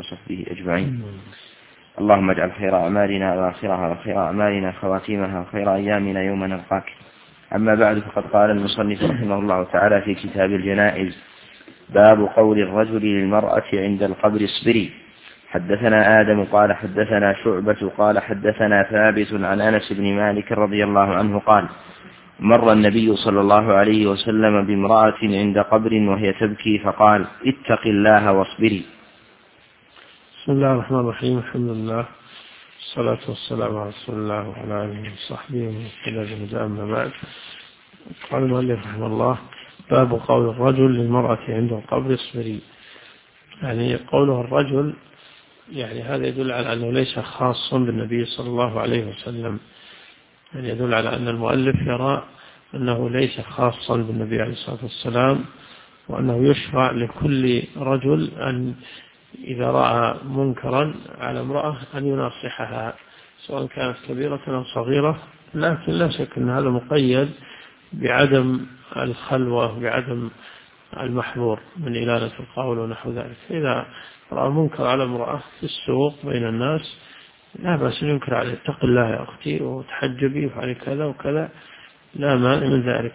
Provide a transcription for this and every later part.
وصحبه أجمعين. اللهم اجعل خير أعمالنا أواخرها وخير أعمالنا خواتيمها وخير أيامنا يوم نلقاك. أما بعد، فقد قال المصنف رحمه الله تعالى في كتاب الجنائز: باب قول الرجل للمرأة عند القبر اصبري. حدثنا آدم قال حدثنا شعبة قال حدثنا ثابت عن أنس بن مالك رضي الله عنه قال: مر النبي صلى الله عليه وسلم بامرأة عند قبر وهي تبكي فقال: اتق الله واصبري. بسم الله الرحمن الرحيم. الحمد لله والصلاة والسلام على رسول الله وعلى آله وصحبه ومن اهتدى بهداه. أما بعد، قال المؤلف رحمه الله: باب قول الرجل للمرأة عند القبر اصبري. يعني قوله الرجل، يعني هذا يدل على أنه ليس خاصا بالنبي صلى الله عليه وسلم، يعني يدل على أن المؤلف يرى أنه ليس خاصا بالنبي عليه الصلاة والسلام، وأنه يشرع لكل رجل أن إذا رأى منكرا على امرأة أن يناصحها، سواء كانت كبيرة أو صغيرة، لكن لا شك أن هذا مقيد بعدم الخلوة، بعدم المحظور من إلانة القول ونحو ذلك. إذا رأى منكر على امرأة في السوق بين الناس، لا بأس أن ينكر عليه: اتق الله يا أختي وتحجبي وفعلي كذا وكذا، لا مانع من ذلك.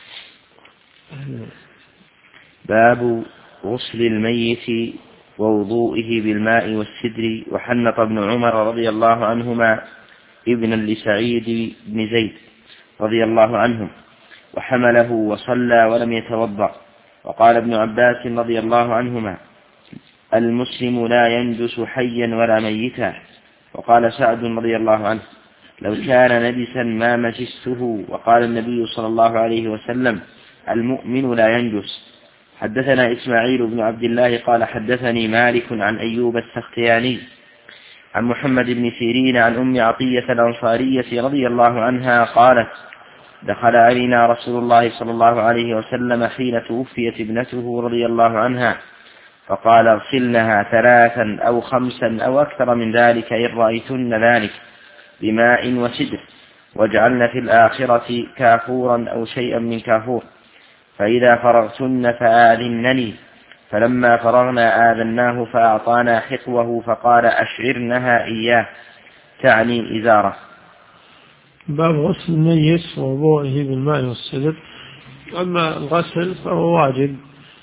باب غسل الميت ووضوئه بالماء والسدر. وحنط ابن عمر رضي الله عنهما ابنا لسعيد بن زيد رضي الله عنهم، وحمله وصلى ولم يتوضأ. وقال ابن عباس رضي الله عنهما: المسلم لا ينجس حيا ولا ميتا. وقال سعد رضي الله عنه: لو كان نجسا ما مجسته. وقال النبي صلى الله عليه وسلم: المؤمن لا ينجس. حدثنا إسماعيل بن عبد الله قال حدثني مالك عن أيوب السختياني عن محمد بن سيرين عن أم عطية الأنصارية رضي الله عنها قالت: دخل علينا رسول الله صلى الله عليه وسلم حين توفيت ابنته رضي الله عنها، فقال: اغسلنها 3 أو 5 أو أكثر من ذلك إن رأيتن ذلك بماء وسدر، واجعلن في الآخرة كافورا أو شيئا من كافور، فإذا فرغتن فآذنني. فلما فرغنا آذناه فأعطانا حقوه فقال: أشعرنها إياه، تعني إزاره. باب غسل الميت ووضوئه بالماء والسدر. أما الغسل فهو واجب،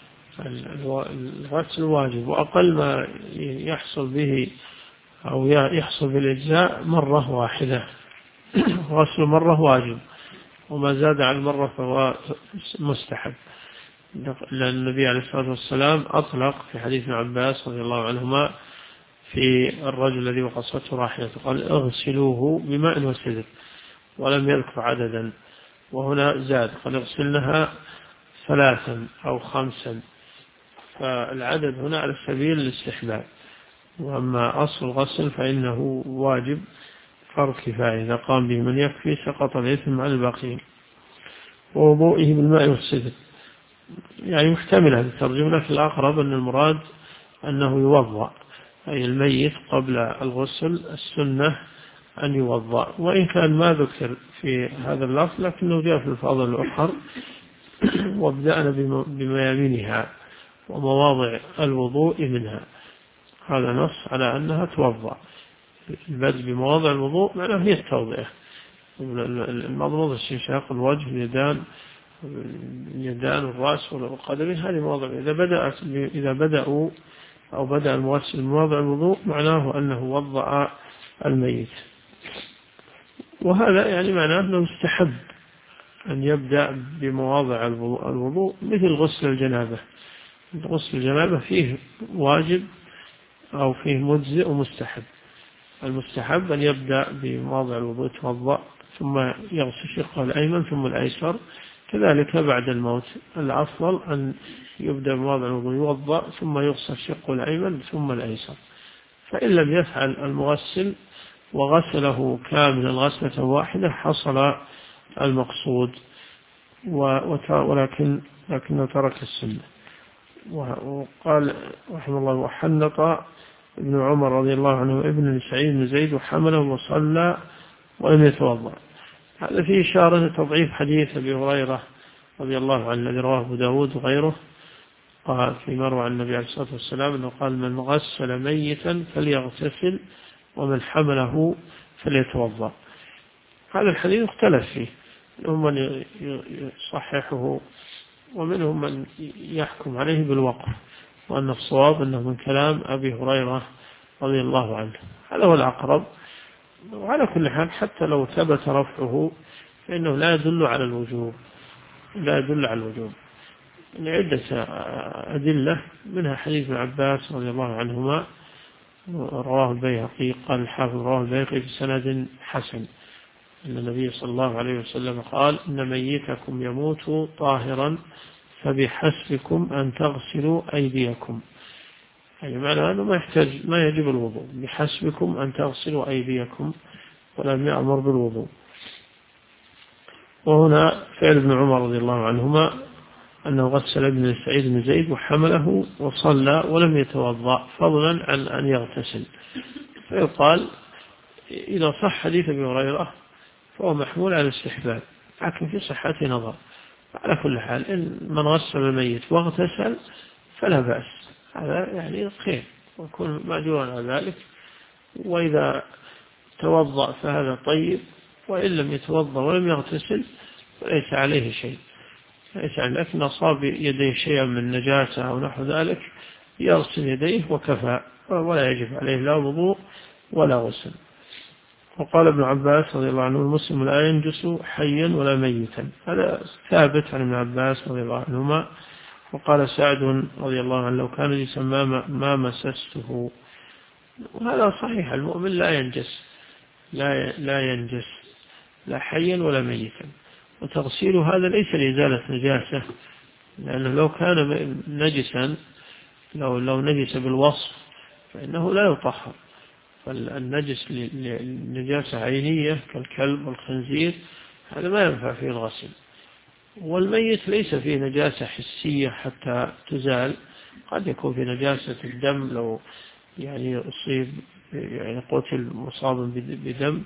الغسل واجب، وأقل ما يحصل به أو يحصل بالإجزاء مرة واحدة. غسل مرة واجب، وما زاد عن مرة فهو مستحب، لأن النبي عليه الصلاة والسلام أطلق في حديث ابن عباس رضي الله عنهما في الرجل الذي وقصته راحلته، قال: اغسلوه بماء وسدر، ولم يذكر عددا. وهنا زاد، قال: اغسلنها 3 أو 5، فالعدد هنا على سبيل الاستحباب. وأما أصل الغسل فإنه واجب فرض كفاية، إذا قام به من يكفي سقط الإثم عن الباقين. ووضوئه بالماء والسدر يعني محتمل هذه الترجمة، لكن الأقرب أن المراد أنه يوضأ، أي الميت قبل الغسل السنة أن يوضأ، وإن كان ما ذكر في هذا اللفظ لكنه جاء في الألفاظ الأخرى: وابدأنا بميامنها ومواضع الوضوء منها. هذا نص على أنها توضأ. البدء بمواضع الوضوء معناه هي التوضئة، المضمضة، استنشاق الوجه، اليدان والرأس والقدمين، هذه مواضع. إذا بدأوا أو بدأ المغسل بمواضع الوضوء معناه أنه وضأ الميت. وهذا يعني معناه أنه يستحب أن يبدأ بمواضع الوضوء، مثل غسل الجنابة. غسل الجنابة فيه واجب أو فيه مجزئ ومستحب. المستحب أن يبدأ بمواضع الوضوء، يتوضأ ثم يغسل شقه الأيمن ثم الأيسر، كذلك بعد الموت. الأفضل أن يبدأ بمواضع الوضوء يوضأ ثم يغسل شقه الأيمن ثم الأيسر. فإن لم يفعل المغسل وغسله كاملا غسلة واحدة حصل المقصود، لكنه ترك السنة. وقال رحمه الله: وحنط ابن عمر رضي الله عنه ابن لسعيد بن زيد وحمله وصلى ولم يتوضأ. هذا فيه إشارة لتضعيف حديث أبي هريرة رضي الله عنه الذي رواه أبو داود وغيره، قال فيما روى عن النبي عليه الصلاة والسلام أنه قال من غسل ميتا فليغتسل ومن حمله فليتوضأ. هذا الحديث اختلف فيه، منهم من يصححه ومنهم من يحكم عليه بالوقف، وأن الصواب أنه من كلام أبي هريرة رضي الله عنه. هذا هو الأقرب. وعلى كل حال حتى لو ثبت رفعه فإنه لا يدل على الوجوب، لا يدل على الوجوب لعدة أدلة، منها حديث ابن عباس رضي الله عنهما رواه البيهقي، قال الحافظ رواه البيهقي بسند حسن أن النبي صلى الله عليه وسلم قال إن ميتكم يموت طاهرا فبحسبكم أن تغسلوا أيديكم، يعني معنى أنه ما يجب الوضوء، بحسبكم أن تغسلوا أيديكم، ولم يأمر بالوضوء. وهنا فعل ابن عمر رضي الله عنهما أنه غسل ابن سعيد بن زيد وحمله وصلى ولم يتوضأ فضلا عن أن يغتسل. فيقال إذا صح حديث ابي هريرة فهو محمول على الاستحباب، لكن في صحته نظر. على كل حال إن من غسل الميت واغتسل فلا بأس، هذا يعني خير ويكون مأجورا على ذلك، وإذا توضأ فهذا طيب، وإن لم يتوضأ ولم يغتسل فليس عليه شيء، لكن أصاب يديه شيئا من نجاسة أو نحو ذلك يغسل يديه وكفى، ولا يجب عليه لا وضوء ولا غسل. وقال ابن عباس رضي الله عنه المسلم لا ينجس حيا ولا ميتا، هذا ثابت عن ابن عباس رضي الله عنهما. وقال سعد رضي الله عنه لو كان نجسا ما مسسته، وهذا صحيح، المؤمن لا ينجس، لا ينجس لا حيا ولا ميتا. وتغسيل هذا ليس لإزالة نجاسة، لأنه لو كان نجسا لو نجس بالوصف فإنه لا يطهر، فالنجس لنجاسة عينية كالكلب والخنزير هذا ما ينفع فيه الغسل. والميت ليس فيه نجاسة حسية حتى تزال، قد يكون في نجاسة الدم لو يعني أصيب يعني قتل مصاب بدم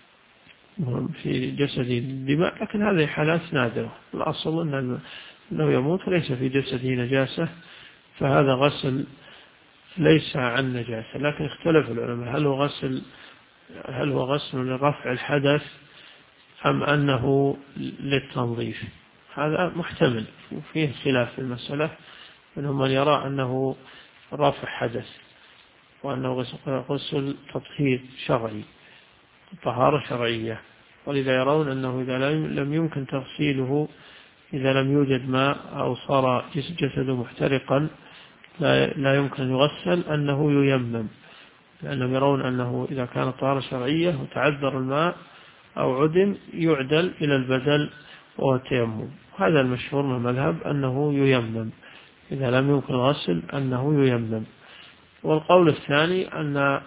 في جسده دماء، لكن هذه حالات نادرة. الأصل أنه يموت ليس في جسده نجاسة، فهذا غسل ليس عن نجاسة. لكن اختلف العلماء هل هو غسل لرفع الحدث أم أنه للتنظيف، هذا محتمل وفيه خلاف في المسألة، منهم من يرى أنه رفع حدث وأنه غسل تطهير شرعي طهارة شرعية، ولذا يرون أنه إذا لم يمكن تغسيله، إذا لم يوجد ماء أو صار جسده محترقا لا يمكن أن يغسل أنه ييمم، لأنهم يرون أنه إذا كانت طهارة شرعية وتعذر الماء أو عدم يعدل إلى البدل وهو التيمم. هذا المشهور من المذهب أنه ييمم، إذا لم يمكن الغسل أنه ييمم. والقول الثاني أن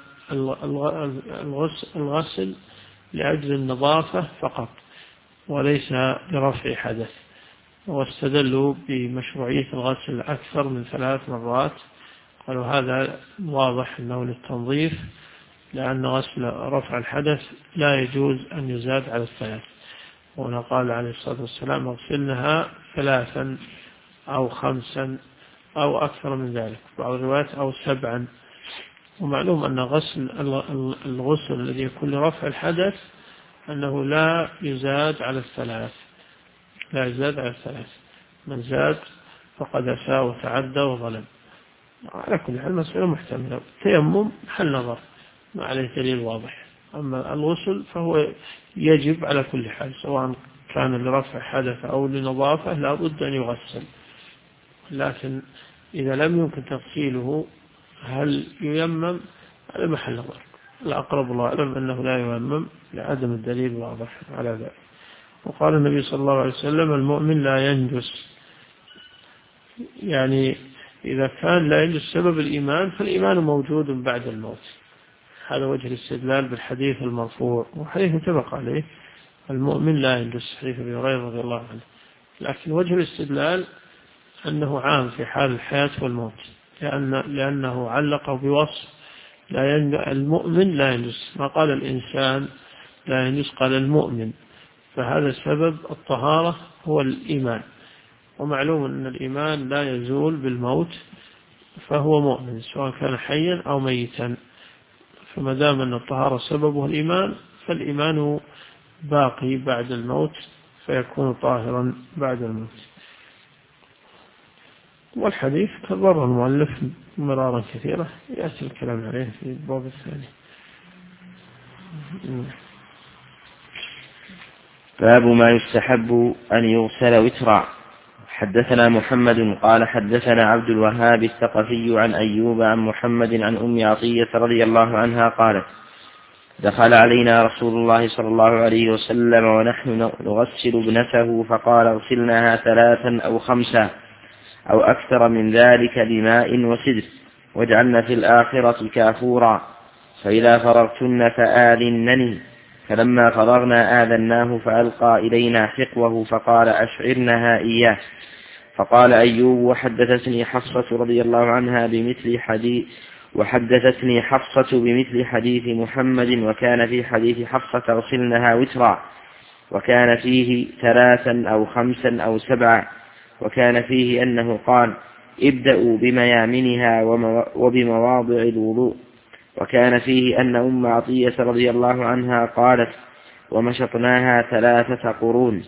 الغسل لأجل النظافة فقط وليس لرفع حدث، واستدلوا بمشروعية الغسل أكثر من 3 مرات، قالوا هذا واضح أنه للتنظيف، لأن غسل رفع الحدث لا يجوز أن يزاد على 3. وهنا قال عليه الصلاة والسلام اغسلنها 3 أو 5 أو أكثر من ذلك، بعض الروايات أو 7. ومعلوم أن الغسل الذي يكون لرفع الحدث أنه لا يزاد على 3، لا يزاد على 3، من زاد فقد أساء وتعدى وظلم. على كل حال مسألة محتملة، تيمم حل نظر ما عليه دليل واضح، أما الغسل فهو يجب على كل حال، سواء كان لرفع حدث أو لنظافة لا بد أن يغسل. لكن إذا لم يمكن تغسيله هل ييمم؟ هذا محل نظر، الأقرب الله أعلم أنه لا ييمم لعدم الدليل واضح على ذلك. وقال النبي صلى الله عليه وسلم المؤمن لا ينجس، يعني إذا كان لا ينجس سبب الإيمان فالإيمان موجود بعد الموت. هذا وجه الاستدلال بالحديث المرفوع، وحديث متفق عليه المؤمن لا ينجس، حديث أبي هريرة رضي الله عنه. لكن وجه الاستدلال أنه عام في حال الحياة والموت، لأنه علقه بوصف المؤمن لا ينجس، ما قال الإنسان لا ينجس، قال المؤمن، فهذا سبب الطهارة هو الإيمان، ومعلوم أن الإيمان لا يزول بالموت، فهو مؤمن سواء كان حيا أو ميتا. فما دام أن الطهارة سببه الإيمان فالإيمان باقي بعد الموت، فيكون طاهرا بعد الموت. والحديث كرر المؤلف مرارا كثيرة، يأتي الكلام عليه في الباب الثاني. باب ما يستحب أن يغسل وترا. حدثنا محمد قال حدثنا عبد الوهاب الثقفي عن أيوب عن محمد عن أم عطية رضي الله عنها قالت: دخل علينا رسول الله صلى الله عليه وسلم ونحن نغسل ابنته فقال: اغسلناها 3 أو 5 أو أكثر من ذلك بماء وسدر، واجعلن في الآخرة كافورا، فإذا فرغتن فآذنني. فلما فرغنا آذناه فألقى إلينا حقوه فقال: أشعرنها إياه. فقال أيوب: وحدثتني حفصة رضي الله عنها بمثل حديث محمد، وكان في حديث حفصة: اغسلنها وترا، وكان فيه 3 أو 5 أو 7، وكان فيه أنه قال: ابدأوا بميامنها وبمواضع الوضوء، وكان فيه أن أم عطية رضي الله عنها قالت: ومشطناها 3 قرون.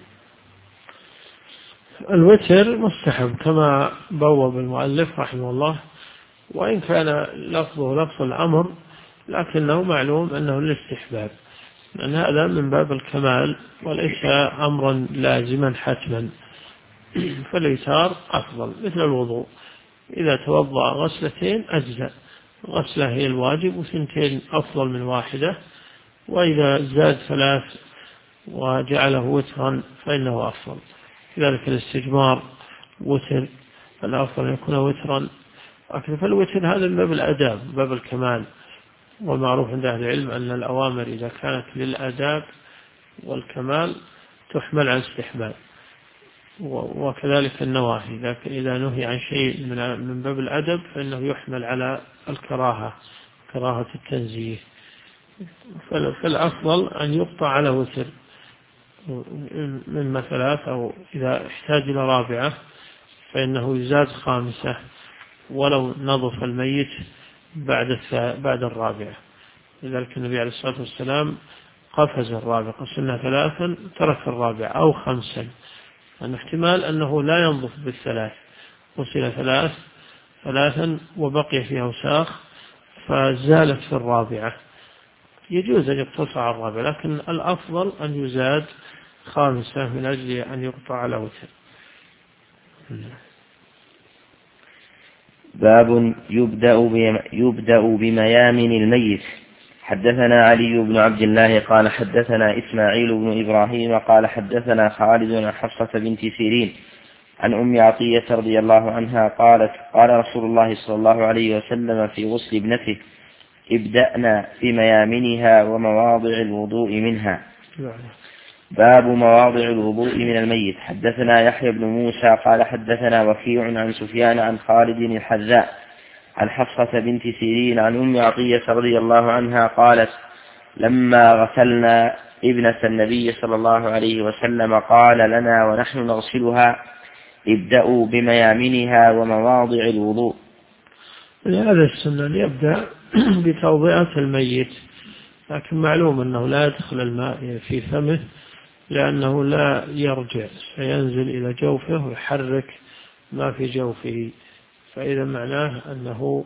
الوتر مستحب كما بوب المؤلف رحمه الله، وإن كان لفظه لفظ الأمر لكنه معلوم أنه الاستحباب، لأن هذا من باب الكمال وليس أمرا لازما حتما. فالإيثار أفضل، مثل الوضوء، إذا توضأ غسلتين أجزاء، غسلة هي الواجب و2 أفضل من 1، وإذا زاد 3 وجعله وترا فإنه أفضل. كذلك الاستجمار وتر، فالأفضل أن يكون وترا. فالوتر هذا من باب الأداب، باب الكمال، والمعروف عند أهل العلم أن الأوامر إذا كانت للأداب والكمال تحمل على الاستحباب، وكذلك النواهي إذا نهي عن شيء من باب الأدب فإنه يحمل على الكراهة، كراهة التنزيه. فالأفضل أن يقطع على وتر من 3، أو إذا احتاج إلى 4 فإنه يزاد 5 ولو نظف الميت بعد 4. لذلك النبي عليه الصلاة والسلام قفز 4، قسمنا 3 ترك 4 أو 5، أن احتمال أنه لا ينظف بال3، غسل 3 وبقي فيها وساخ فزالت في 4، يجوز أن يقتصر على 4، لكن الأفضل أن يزاد 5 من أجل أن يقطع على وتر. باب يبدأ بميامن الميت. حدثنا علي بن عبد الله قال حدثنا إسماعيل بن إبراهيم قال حدثنا خالد عن حفصة بنت سيرين عن أم عطية رضي الله عنها قالت: قال رسول الله صلى الله عليه وسلم في غسل ابنته: ابدأنا بميامنها ومواضع الوضوء منها. باب مواضع الوضوء من الميت. حدثنا يحيى بن موسى قال حدثنا وكيع عن سفيان عن خالد الحذاء عن حفصة بنت سيرين عن أم عطية رضي الله عنها قالت: لما غسلنا ابنة النبي صلى الله عليه وسلم قال لنا ونحن نغسلها: ابدأوا بميامنها ومواضع الوضوء. هذا السنة يبدأ بتوضئة الميت، لكن معلوم أنه لا يدخل الماء في فمه لأنه لا يرجع، سينزل إلى جوفه ويحرك ما في جوفه، فإذا معناه أنه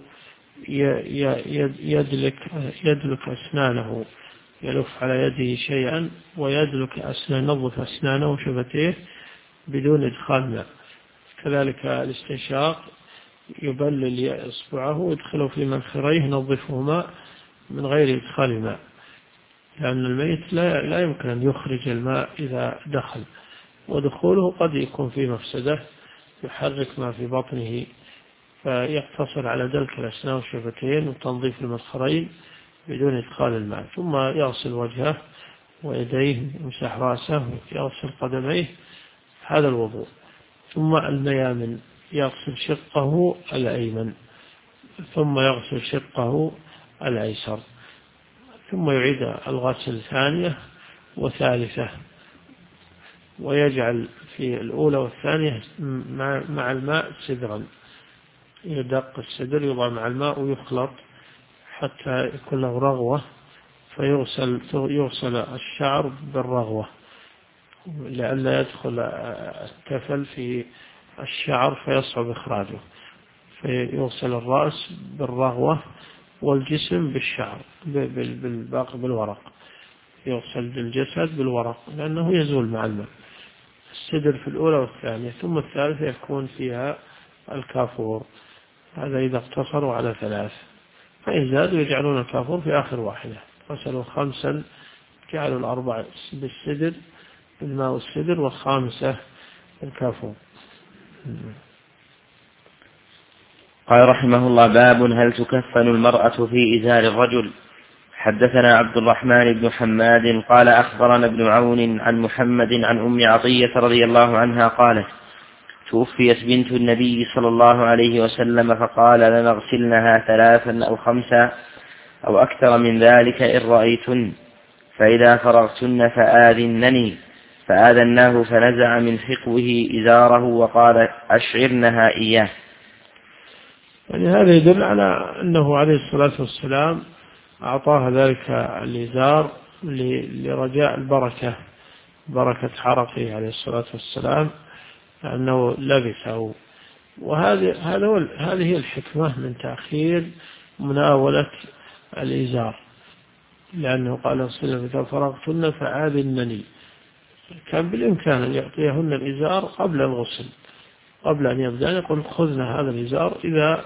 يدلك أسنانه، يلف على يده شيئا ويدلك ينظف أسنانه وشفتيه بدون إدخال ماء. كذلك الاستنشاق، يبلل إصبعه ويدخله في منخريه ينظفهما من غير إدخال ماء، لأن الميت لا يمكن أن يخرج الماء إذا دخل، ودخوله قد يكون فيه مفسدة، يحرك ما في بطنه، فيقتصر على دلك الأسنان والشفتين وتنظيف المنخرين بدون إدخال الماء، ثم يغسل وجهه ويديه، يمسح رأسه، يغسل قدميه، هذا الوضوء. ثم الميامن، يغسل شقه الأيمن ثم يغسل شقه الأيسر، ثم يعيد الغسل 2 و3. ويجعل في الأولى والثانية مع الماء سدرا، يدق السدر يضع مع الماء ويخلط حتى يكون له رغوة، فيغسل الشعر بالرغوة لئلا يدخل التفل في الشعر فيصعب إخراجه، فيغسل الرأس بالرغوة والجسم بالشعر بالباقي بالورق، يغسل الجسد بالورق لأنه يزول مع الماء. السدر في الأولى والثانية، ثم الثالثة يكون فيها الكافور، هذا إذا اقتصروا على 3، فإن زادوا يجعلون الكافور في آخر واحدة. غسلوا 5 جعلوا 4 بالسدر بالماء والسدر و5 الكافور. قال رحمه الله: باب هل تكفن المرأة في إزار الرجل؟ حدثنا عبد الرحمن بن حماد قال أخبرنا ابن عون عن محمد عن أم عطية رضي الله عنها قالت: توفيت بنت النبي صلى الله عليه وسلم فقال لنغسلنها 3 أو 5 أو أكثر من ذلك إن رأيتن، فإذا فرغتن فآذنني، فآذناه فنزع من حقوه إزاره وقال: أشعرنها إياه. يعني هذا يدل على أنه عليه الصلاة والسلام أعطاها ذلك الإزار لرجاء البركة، بركة حرقه عليه الصلاة والسلام أنه لبسه. هذه هي الحكمة من تأخير مناولة الإزار، لأنه قال: إذا فرغتن فآذنني. كان بالإمكان أن يعطيهن الإزار قبل الغسل، قبل أن يبدأ يقول: خذن هذا الإزار إذا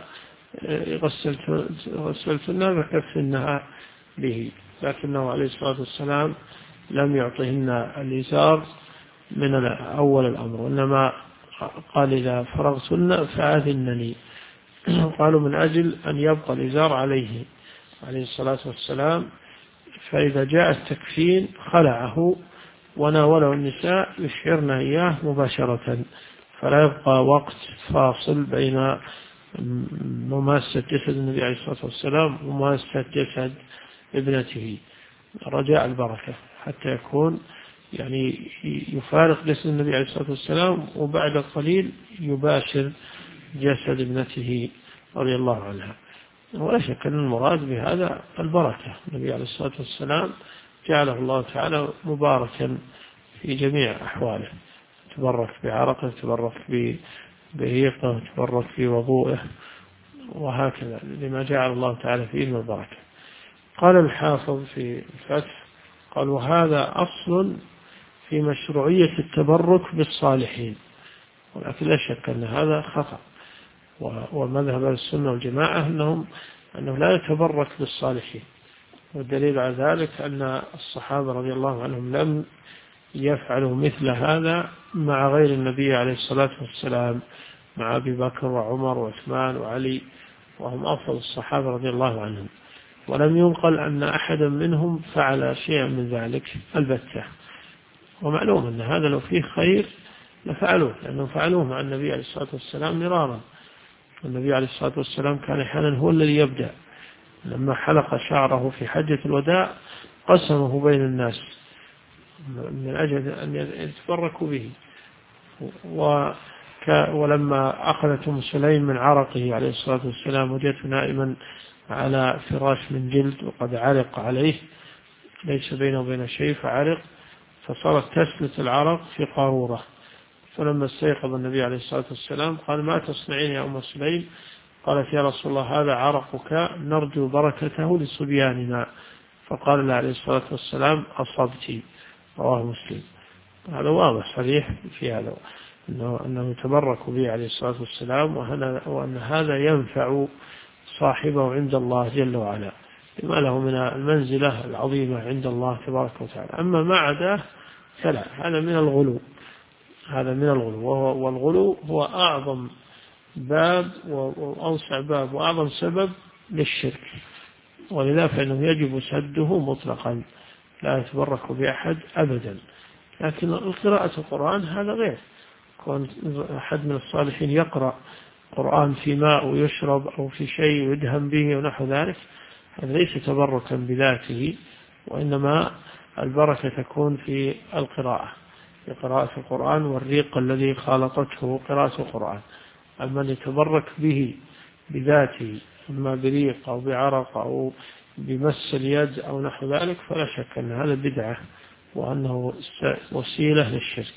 غسلتنا فكفنها به، لكنه عليه الصلاة والسلام لم يعطيهن الإزار من أول الأمر، وإنما قال: إذا فرغتن فآذنني. قالوا من أجل أن يبقى الإزار عليه الصلاة والسلام، فإذا جاء التكفين خلعه وناوله النساء يشعرن إياه مباشرة، فلا يبقى وقت فاصل بين مماسة جسد النبي عليه الصلاة والسلام ومماسة جسد ابنته، رجاء البركة، حتى يكون يعني يفارق جسد النبي عليه الصلاة والسلام وبعد قليل يباشر جسد ابنته رضي الله عنها. ولا شك أن المراد بهذا البركة، النبي عليه الصلاة والسلام جعله الله تعالى مباركا في جميع أحواله، تبرك بعرقه، تبرك بريقه، تبرك في وضوءه، وهكذا لما جعل الله تعالى فيه من البركة. قال الحافظ في الفتح قال: وهذا أصل في مشروعية التبرك بالصالحين، ولكن لا شك أن هذا خطأ، ومذهب السنة والجماعة أنه لا يتبرك بالصالحين، والدليل على ذلك أن الصحابة رضي الله عنهم لم يفعلوا مثل هذا مع غير النبي عليه الصلاة والسلام، مع أبي بكر وعمر وعثمان وعلي، وهم أفضل الصحابة رضي الله عنهم، ولم ينقل أن أحدا منهم فعل شيئا من ذلك البتة. ومعلوم أن هذا لو فيه خير لفعلوه، لأنهم فعلوه مع النبي عليه الصلاة والسلام مرارا. النبي عليه الصلاة والسلام كان أحيانا هو الذي يبدأ، لما حلق شعره في حجة الوداع قسمه بين الناس من أجل أن يتبركوا به. ولما أخذت أم سليم من عرقه عليه الصلاة والسلام وجدته نائما على فراش من جلد وقد عرق عليه، ليس بينه وبين شيء، فعرق، فصارت تسلت العرق في قارورة. فلما استيقظ النبي عليه الصلاة والسلام قال: ما تصنعين يا أم سليم؟ قالت: يا رسول الله هذا عرقك نرجو بركته لصبياننا. فقال له عليه الصلاة والسلام: أصبت. رواه مسلم. هذا واضح صريح في هذا، أنه يتبرك به عليه الصلاة والسلام، وأن هذا ينفع صاحبه عند الله جل وعلا، لما له من المنزلة العظيمة عند الله تبارك وتعالى. أما ما عداه فلا، هذا من الغلو، والغلو هو أعظم باب وأوسع باب وأعظم سبب للشرك، ولذا فإنه يجب سده مطلقا، لا يتبرك بأحد أبدا. لكن قراءة القرآن هذا غير، كون أحد من الصالحين يقرأ قرآن في ماء ويشرب أو في شيء يدهن به ونحو ذلك، هذا ليس تبركا بذاته، وإنما البركة تكون في القراءة. بقراءة القرآن والريق الذي خالطته قراءة القرآن. أما أن يتبرك به بذاته إما بريق أو بعرق أو بمس اليد أو نحو ذلك فلا شك أن هذا بدعة وأنه وسيلة للشرك.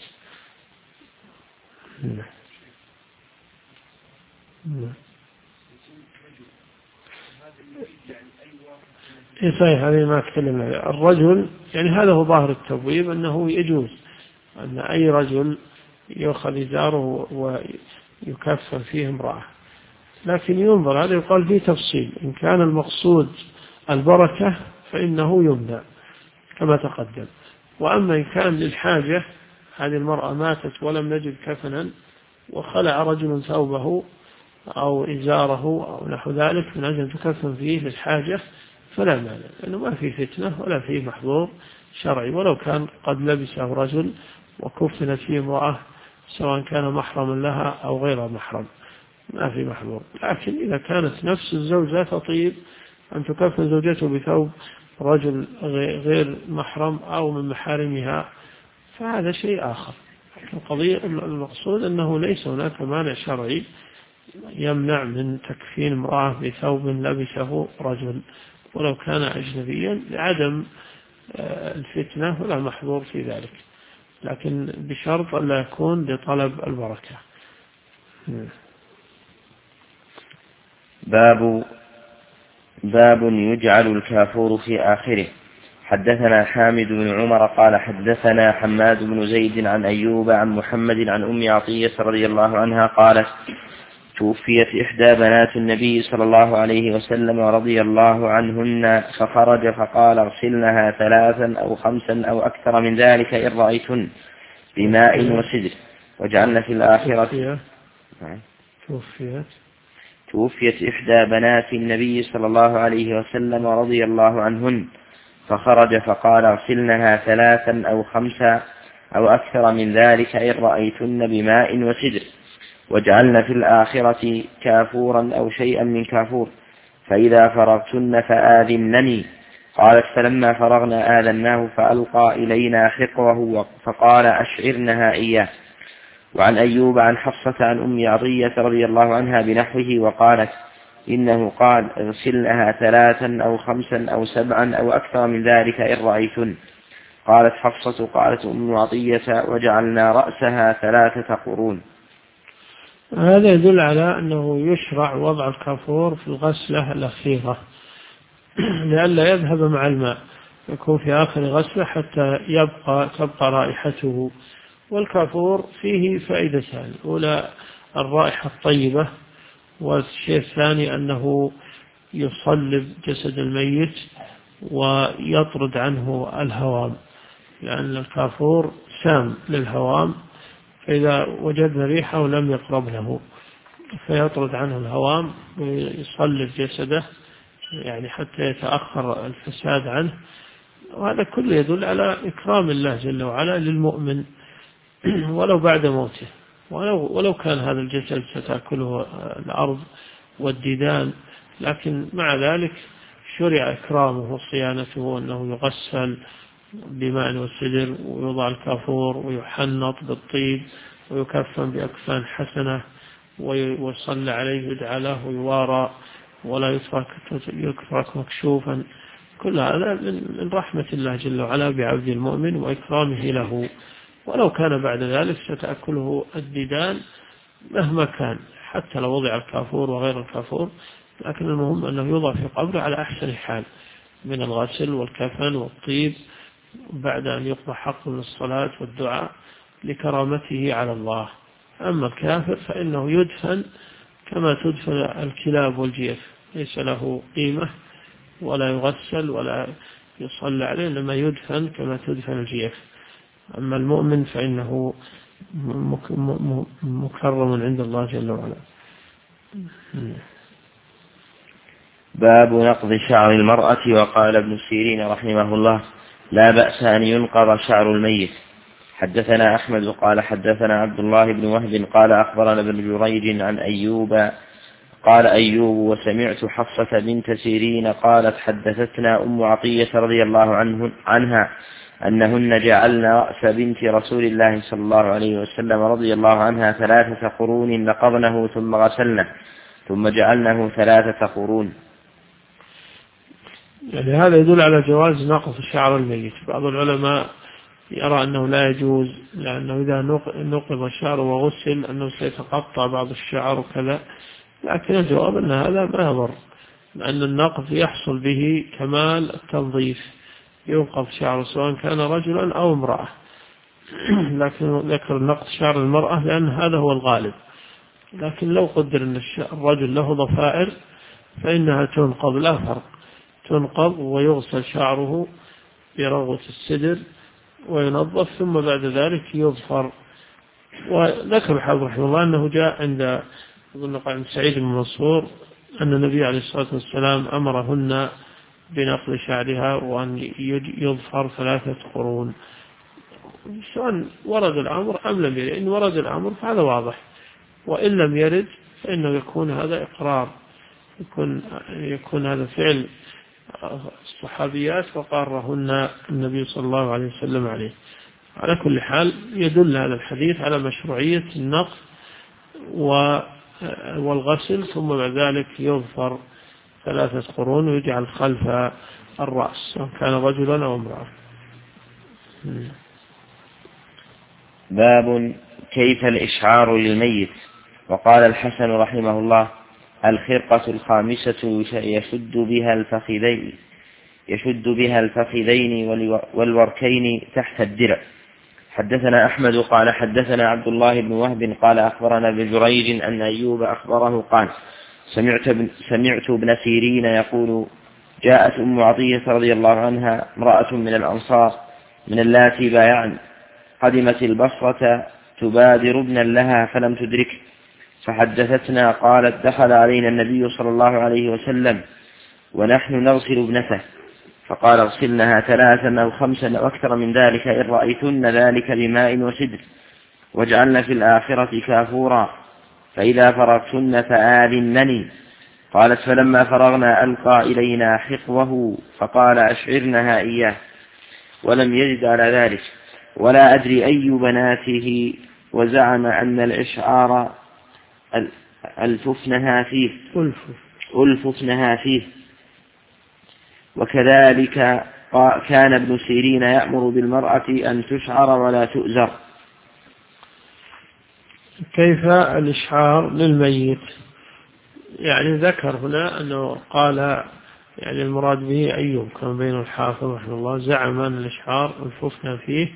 صحيح هذه ما تكلمنا عليه. الرجل يعني هذا هو ظاهر التبويب أنه يجوز أن أي رجل يؤخذ إزاره ويكفن فيه امرأة، لكن ينظر هذا يقال فيه تفصيل. إن كان المقصود البركة فإنه يمنع كما تقدم. وأما إن كان للحاجة، هذه المرأة ماتت ولم نجد كفنا وخلع رجل ثوبه أو إزاره أو نحو ذلك من أجل تكفن فيه للحاجة فلا مانع، لأنه ما فيه فتنة ولا فيه محظور شرعي، ولو كان قد لبسه رجل وكفنت فيه امرأة سواء كان محرما لها أو غير محرم ما في محظور. لكن إذا كانت نفس الزوجة تطيب أن تكفن زوجته بثوب رجل غير محرم أو من محارمها فهذا شيء آخر. القضية المقصود أنه ليس هناك مانع شرعي يمنع من تكفين امرأة بثوب لبسه رجل ولو كان أجنبيا لعدم الفتنة ولا محظور في ذلك، لكن بشرط أن لا يكون لطلب البركة. باب يجعل الكافور في آخره. حدثنا حامد بن عمر قال حدثنا حماد بن زيد عن أيوب عن محمد عن أم عطية رضي الله عنها قالت توفيت إحدى بنات النبي صلى الله عليه وسلم رضي الله عنهن فخرج فقال اغسلنها 3 أو 5 أو أكثر من ذلك إن رأيتن بماء وسدر وجعلن في الآخرة. توفيت إحدى بنات النبي صلى الله عليه وسلم رضي الله عنهن فخرج فقال اغسلنها 3 أو 5 أو أكثر من ذلك إن رأيتن بماء وسدر وجعلن في الآخرة كافورا أو شيئا من كافور فإذا فرغتن فآذنني. قالت فلما فرغنا آذناه فألقى إلينا حقوه فقال أشعرنها إياه. وعن أيوب عن حفصة عن أم عطية رضي الله عنها بنحوه وقالت إنه قال اغسلنها 3 أو 5 أو 7 أو أكثر من ذلك إن رأيتن. قالت حفصة قالت أم عطية وجعلنا رأسها 3 قرون. هذا يدل على أنه يشرع وضع الكافور في الغسلة الأخيرة لئلا يذهب مع الماء، يكون في آخر غسلة حتى تبقى رائحته. والكافور فيه فائدتان: أولى الرائحة الطيبة، والشيء الثاني أنه يصلب جسد الميت ويطرد عنه الهوام، لأن الكافور سام للهوام، فإذا وجدنا ريحه لم يقرب له فيطرد عنه الهوام ويصلب جسده يعني حتى يتأخر الفساد عنه. وهذا كله يدل على إكرام الله جل وعلا للمؤمن ولو بعد موته، ولو كان هذا الجسد ستأكله الأرض والديدان، لكن مع ذلك شرع إكرامه وصيانته وأنه يغسل بماء وسدر ويوضع الكافور ويحنط بالطيب ويكفن بأكفان حسنة ويصلى عليه يدعى له ويوارى ولا يترك مكشوفا. كل هذا من رحمة الله جل وعلا بعبد المؤمن وإكرامه له، ولو كان بعد ذلك ستأكله الديدان مهما كان حتى لو وضع الكافور وغير الكافور، لكن المهم أنه يوضع في قبره على أحسن حال من الغسل والكفن والطيب بعد أن يقضى حقه من الصلاة والدعاء لكرامته على الله. أما الكافر فإنه يدفن كما تدفن الكلاب والجيف، ليس له قيمة ولا يغسل ولا يصلى عليه، إنما يدفن كما تدفن الجيف. أما المؤمن فإنه مكرم عند الله جل وعلا. باب نقض شعر المرأة. وقال ابن سيرين رحمه الله لا بأس أن ينقض شعر الميت. حدثنا أحمد قال حدثنا عبد الله بن وهب قال أخبرنا ابن جريج عن أيوب قال أيوب وسمعت حفصة بنت سيرين قالت حدثتنا أم عطية رضي الله عنها أنهن جعلن رأس بنت رسول الله صلى الله عليه وسلم رضي الله عنها 3 قرون نقضنه ثم غسلنه ثم جعلنه 3 قرون. يعني هذا يدل على جواز نقص شعر الميت. بعض العلماء يرى أنه لا يجوز، لأنه إذا نقض الشعر وغسل أنه سيتقطع بعض الشعر وكذا، لكن الجواب أن هذا ما يضر، لأن النقض يحصل به كمال التنظيف، ينقض شعر سواء كان رجلا أو امرأة. لكن ذكر نقض شعر المرأة لأن هذا هو الغالب، لكن لو قدر أن الرجل له ضفائر فإنها تنقض، لا فرق، تنقض ويغسل شعره برغوة السدر وينظف، ثم بعد ذلك يظفر. وذكر الحافظ رحمه الله أنه جاء عند سعيد بن منصور أن النبي عليه الصلاة والسلام أمرهن بنقل شعرها وأن يظفر 3 قرون، سواء ورد الأمر أم لم يرد. إن ورد الأمر فهذا واضح، وإن لم يرد فإنه يكون هذا إقرار، يكون هذا فعل الصحابيات وقارهن النبي صلى الله عليه وسلم عليه. على كل حال يدل هذا الحديث على مشروعية النقض والغسل، ثم بعد ذلك يظفر 3 قرون ويجعل خلف الرأس سواء كان رجلا أو امرأة. باب كيف الإشعار للميت. وقال الحسن رحمه الله: الخرقة 5 يشد بها الفخذين والوركين تحت الدرع. حدثنا أحمد قال حدثنا عبد الله بن وهب قال أخبرنا ابن جريج أن أيوب أخبره قال: سمعت ابن سيرين يقول: جاءت أم عطية رضي الله عنها امرأة من الأنصار من اللاتي بايعن، قدمت البصرة تبادر ابنا لها فلم تدركه، فحدثتنا قالت: دخل علينا النبي صلى الله عليه وسلم ونحن نغسل ابنته، فقال: اغسلنها 3 أو 5 أو أكثر من ذلك إن رأيتن ذلك بماء وسدر، واجعلن في الآخرة كافورا، فإذا فرغتن فآذنني. قالت: فلما فرغنا ألقى إلينا حقوه فقال: أشعرنها إياه، ولم يزد على ذلك، ولا أدري أي بناته، وزعم أن الإشعار ألففنها فيه. وكذلك كان ابن سيرين يأمر بالمرأة أن تشعر ولا تؤزر. كيف الإشعار للميت؟ يعني ذكر هنا أنه قال يعني المراد به أيوب كما بين الحافظ رحمه الله، زعم أن الإشعار ألففنا فيه.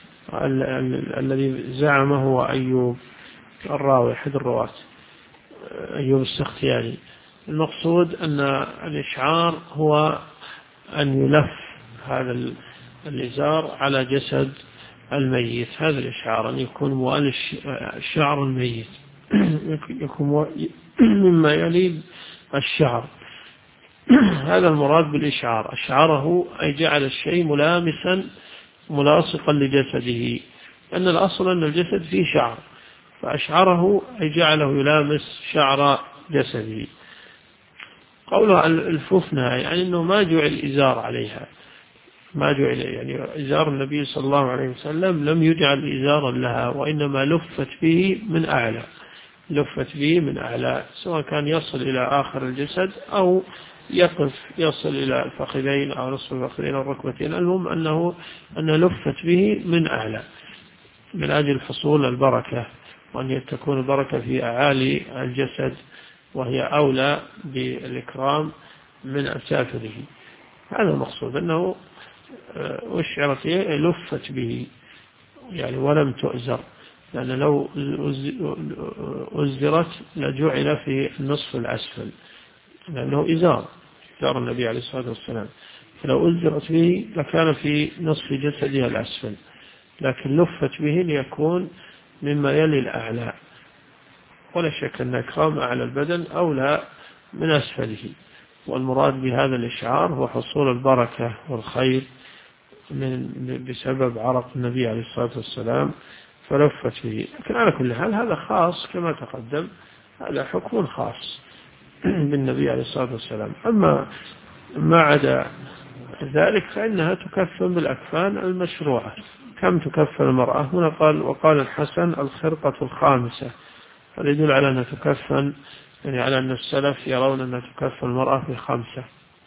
الذي زعمه هو أيوب الراوي أحد الرواة، أيوب السختياني. المقصود أن الإشعار هو أن يلف هذا الإزار على جسد الميت، هذا الإشعار، أن يكون موالي الشعر الميت يكون مما يلي الشعر. هذا المراد بالإشعار. أشعره أي جعل الشيء ملاصقا لجسده، أن الأصل أن الجسد فيه شعر، فأشعره أي جعله يلامس شعر جسده. قولها الففنة يعني أنه ما جعل إزار عليها، ما جعل يعني إزار النبي صلى الله عليه وسلم لم يجعل إزارا لها، وإنما لفت به من أعلى، سواء كان يصل إلى آخر الجسد أو يصل إلى الفخذين أو نصف الفخذين أو الركبتين. المهم أن لفت به من أعلى من أجل حصول البركة، وأن تكون البركة في أعالي الجسد، وهي أولى بالإكرام من أسافله. هذا المقصود، أنه أشعرت لفت به يعني ولم تؤزر، لأن لو أزرت لجعل في النصف الأسفل، لأنه إزار النبي عليه الصلاة والسلام، فلو أزرت به لكان في نصف جسدها الأسفل، لكن لفت به ليكون مما يلي الأعلى. ولا شك أن إكرام أعلى البدن أولى من أسفله، والمراد بهذا الإشعار هو حصول البركة والخير بسبب عرق النبي عليه الصلاة والسلام فلفت به. لكن على كل حال هذا خاص كما تقدم، هذا حكم خاص بالنبي عليه الصلاة والسلام. أما ما عدا لذلك فإنها تكفن بالأكفان المشروعة. كم تكفن المرأة؟ هنا قال وقال الحسن الخرقة الخامسة، هذا يدل على أنها تكفن، يعني على أن السلف يرون أنها تكفن المرأة في 5.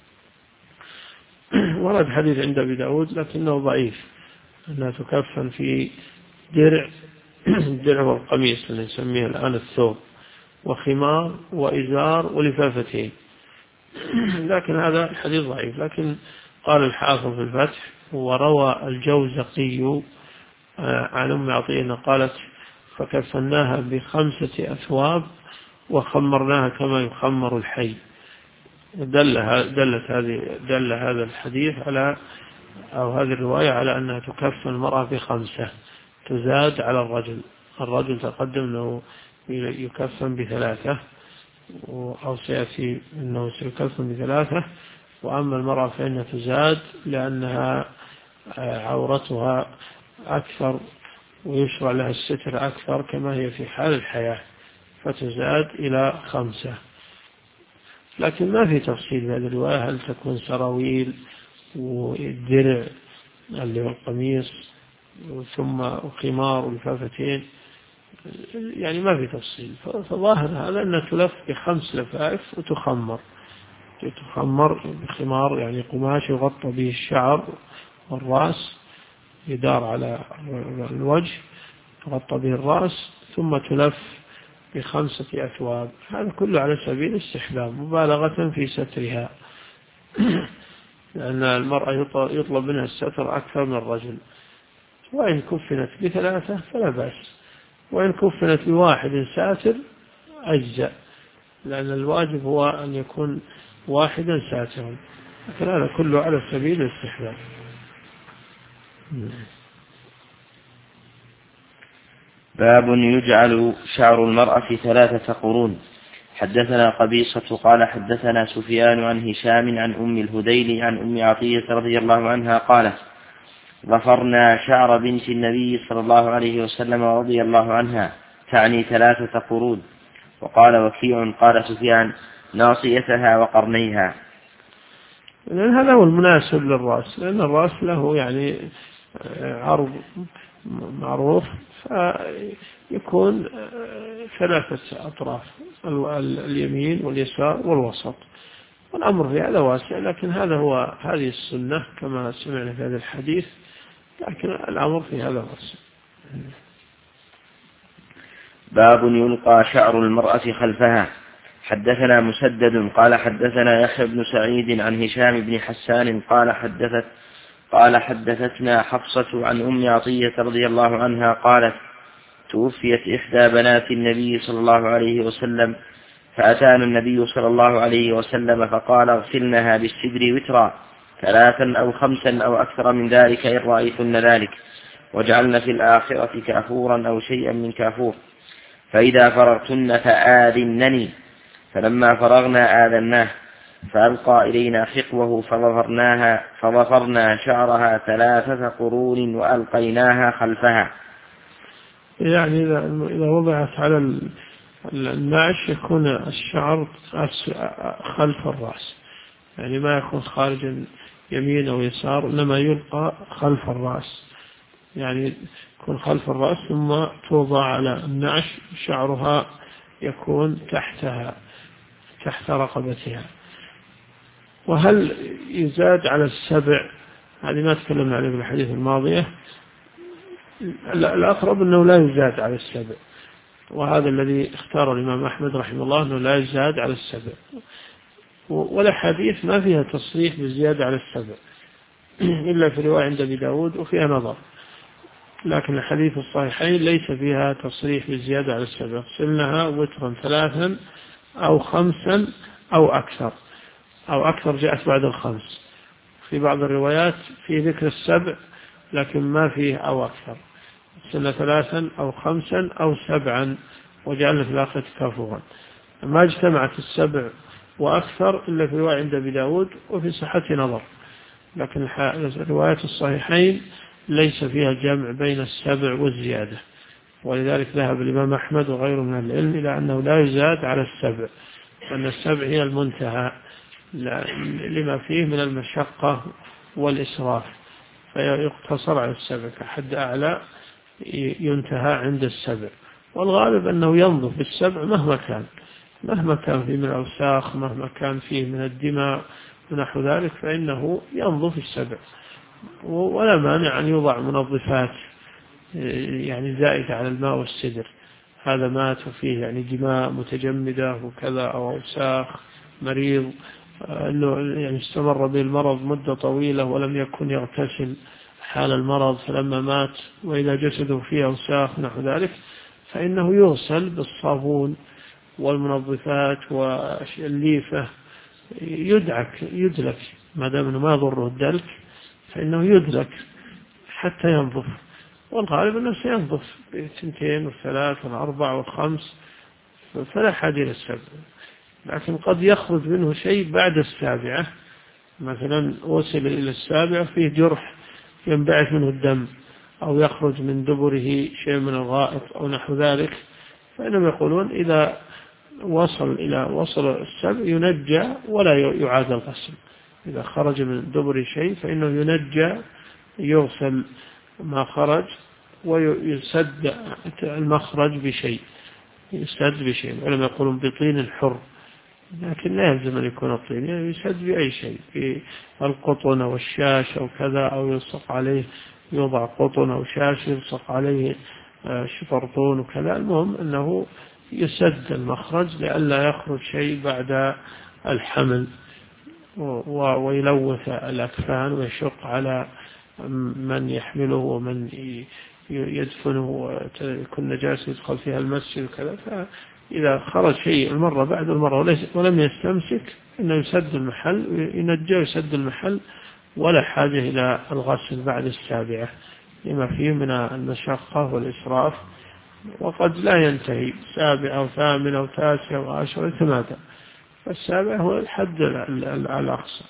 ورد حديث عند أبي داود لكنه ضعيف أنها تكفن في درع الدرع والقميص اللي نسميه الآن الثوب، وخمار وإزار ولفافتين، لكن هذا الحديث ضعيف. لكن قال الحافظ في الفتح وروى الجوزقي عن أم عطية قالت فكفناها ب5 أثواب وخمرناها كما يخمر الحي. دل هذا الحديث على أو هذه الرواية على أنها تكفن المرأة ب5 تزاد على الرجل تقدم أنه يكفن ب3 أو سيأتي أنه سيكفن ب3، وأما المرأة فإنها تزاد لأنها عورتها أكثر ويشرع لها الستر أكثر كما هي في حال الحياة، فتزاد إلى 5. لكن ما في تفصيل في هذه الرواية هل تكون سراويل والدرع اللي هو القميص ثم خمار والفافتين، يعني ما في تفصيل. فظاهر هذا أنها تلف ب5 لفائف وتخمر بخمار، يعني قماش يغطى به الشعر والرأس، يدار على الوجه تغطى به الرأس، ثم تلف ب5 أثواب. هذا كله على سبيل الاستحباب مبالغة في سترها لأن المرأة يطلب منها الستر أكثر من الرجل. وإن كفنت ب3 فلا بأس، وإن كفنت ب1 ساتر أجزاء، لأن الواجب هو أن يكون واحدا ساترا، لكن هذا كله على سبيل الاستحباب. باب يجعل شعر المرأة 3 قرون. حدثنا قبيصة قال حدثنا سفيان عن هشام عن أم الهذيل عن أم عطية رضي الله عنها قالت ظفرنا شعر بنت النبي صلى الله عليه وسلم رضي الله عنها، تعني 3 قرون. وقال وكيع قال سفيان ناصيتها وقرنيها. لأن هذا هو المناسب للرأس، لأن الرأس له يعني عرض معروف، فيكون 3 أطراف، اليمين واليسار والوسط، والأمر في هذا واسع. لكن هذه السنة كما سمعنا في هذا الحديث، لكن الأمر في هذا واسع. باب يلقى شعر المرأة خلفها. حدثنا مسدد قال حدثنا يحيى بن سعيد عن هشام بن حسان قال حدثتنا حفصة عن أم عطية رضي الله عنها قالت توفيت إحدى بنات النبي صلى الله عليه وسلم، فأتانا النبي صلى الله عليه وسلم فقال اغسلنها بالسدر وترا 3 أو 5 أو أكثر من ذلك إن رأيتن ذلك، واجعلن في الآخرة كافورا أو شيئا من كافور، فإذا فرغتن فآذنني. فلما فرغنا آذناه، فألقى إلينا حقوه فظفرنا شعرها 3 قرون وألقيناها خلفها. يعني إذا وضعت على النعش يكون الشعر خلف الرأس، يعني ما يكون خارجا يمين أو يسار، إنما يلقى خلف الرأس، يعني يكون خلف الرأس ثم توضع على النعش، شعرها يكون تحت رقبتها. وهل يزاد على 7؟ هذه ما تكلمنا عليه في الحديث الماضية. الأقرب أنه لا يزاد على 7، وهذا الذي اختاره الإمام أحمد رحمه الله أنه لا يزاد على 7، والحديث ما فيها تصريح بالزيادة على 7 إلا في رواية عند أبي داود وفيها نظر، لكن الحديث الصحيحين ليس فيها تصريح بالزيادة على 7. اغسلنها وترا 3 أو 5 أو أكثر جاءت بعد 5. في بعض الروايات في ذكر 7 لكن ما فيه أو أكثر، اغسلنا 3 أو 5 أو 7 وجعلنا في الآخرة كافورا. ما اجتمعت 7 وأكثر إلا في رواية عند أبي داود وفي صحة نظر، لكن الروايات الصحيحين ليس فيها جمع بين 7 والزيادة، ولذلك ذهب الإمام أحمد وغيره من العلم إلى أنه لا يزاد على 7، لأن 7 هي المنتهى لما فيه من المشقة والإسراف، فيقتصر على السبع كحد أعلى ينتهى عند السبع. والغالب أنه ينظف بالسبع مهما كان فيه من الأوساخ، مهما كان فيه من الدماء ونحو ذلك، فإنه ينظف السبع. ولا مانع أن يوضع منظفات يعني زائدة على الماء والسدر، هذا مات وفيه يعني دماء متجمدة وكذا أو أوساخ، مريض يعني استمر به المرض مدة طويلة ولم يكن يغتسل حال المرض فلما مات وإذا جسده فيه أوساخ نحو ذلك، فإنه يغسل بالصابون والمنظفات والليفة، يدلك ما دام أنه ما يضره الدلك فإنه يدلك حتى ينظف. والغالب أنه سينظف ب2 و3 و4 و5 فلا حاجة إلى السبع. لكن قد يخرج منه شيء بعد السابعة، مثلا وصل إلى السابعة فيه جرح ينبعث منه الدم، أو يخرج من دبره شيء من الغائط أو نحو ذلك، فإنهم يقولون إذا وصل السبع ينجى ولا يعاد الغسل. إذا خرج من دبر شيء فإنه ينجى، يغسل ما خرج ويسد المخرج بشيء، ولم يقولون بطين الحر، لكن لا يلزم أن يكون الطين، يعني يسد بأي شيء، بالقطن أو الشاش أو كذا، أو يلصق عليه، يوضع قطن أو شاش يلصق عليه شفرطون وكذا. المهم أنه يسد المخرج لئلا يخرج شيء بعد الحمل ويلوث الأكفان ويشق على من يحمله ومن يدفنه ويكون نجاسة يدخل فيها المسجد وكذا. فإذا خرج شيء المرة بعد المرة ولم يستمسك إنه يسد المحل، ينجى يسد المحل، ولا حاجة إلى الغسل بعد السابعة لما فيه من المشقة والإسراف. وقد لا ينتهي 7 أو 8 أو 9 أو 10 يتمادى، فالسابع هو الحد الأقصى.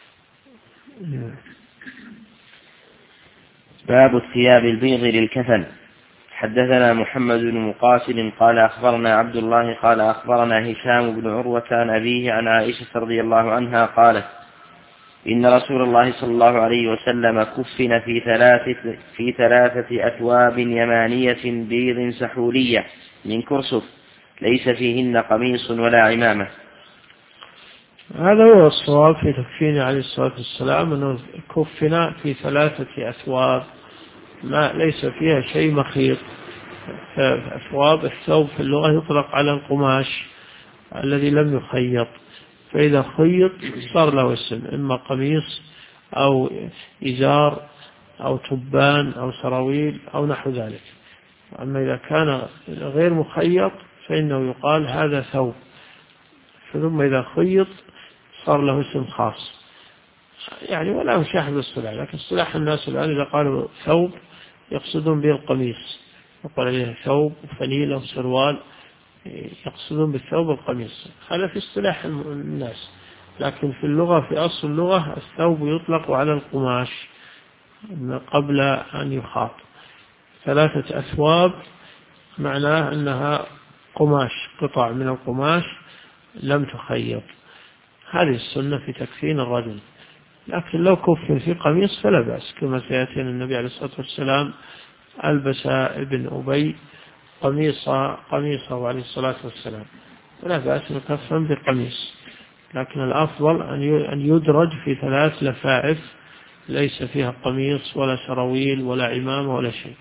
باب الثياب البيض للكفن. حدثنا محمد بن مقاتل قال أخبرنا عبد الله قال أخبرنا هشام بن عروة عن أبيه عن عائشة رضي الله عنها قالت إن رسول الله صلى الله عليه وسلم كفن في 3 أثواب يمانية بيض سحولية من كرسف ليس فيهن قميص ولا عمامة. هذا هو الصواب في تكفينه عليه الصلاة والسلام، أنه كفن في 3 أثواب ما ليس فيها شيء مخيط. أثواب، الثوب في اللغة يطلق على القماش الذي لم يخيط، فإذا خيط صار له اسم، إما قميص أو إزار أو تبان أو سراويل أو نحو ذلك. أما إذا كان غير مخيط فإنه يقال هذا ثوب، ثم إذا خيط صار له اسم خاص يعني، ولا مشاحة بالصلاح. لكن اصطلاح الناس الآن إذا قالوا ثوب يقصدون به القميص، يقول عليه ثوب وفنيلة وسروال، يقصدون بالثوب القميص، هذا في اصطلاح الناس. لكن في اللغة، في أصل اللغة، الثوب يطلق على القماش قبل أن يخاط. 3 أثواب معناه أنها قماش، قطع من القماش لم تخيط. هذه السنة في تكفين الرجل. لكن لو كفن في قميص فلا بأس، كما سيأتي النبي عليه الصلاة والسلام ألبس ابن أبي قميصه عليه الصلاة والسلام، فلا بأس نكفن بقميص. لكن الأفضل أن يدرج في 3 لفائف ليس فيها قميص ولا سراويل ولا عمامة ولا شيء.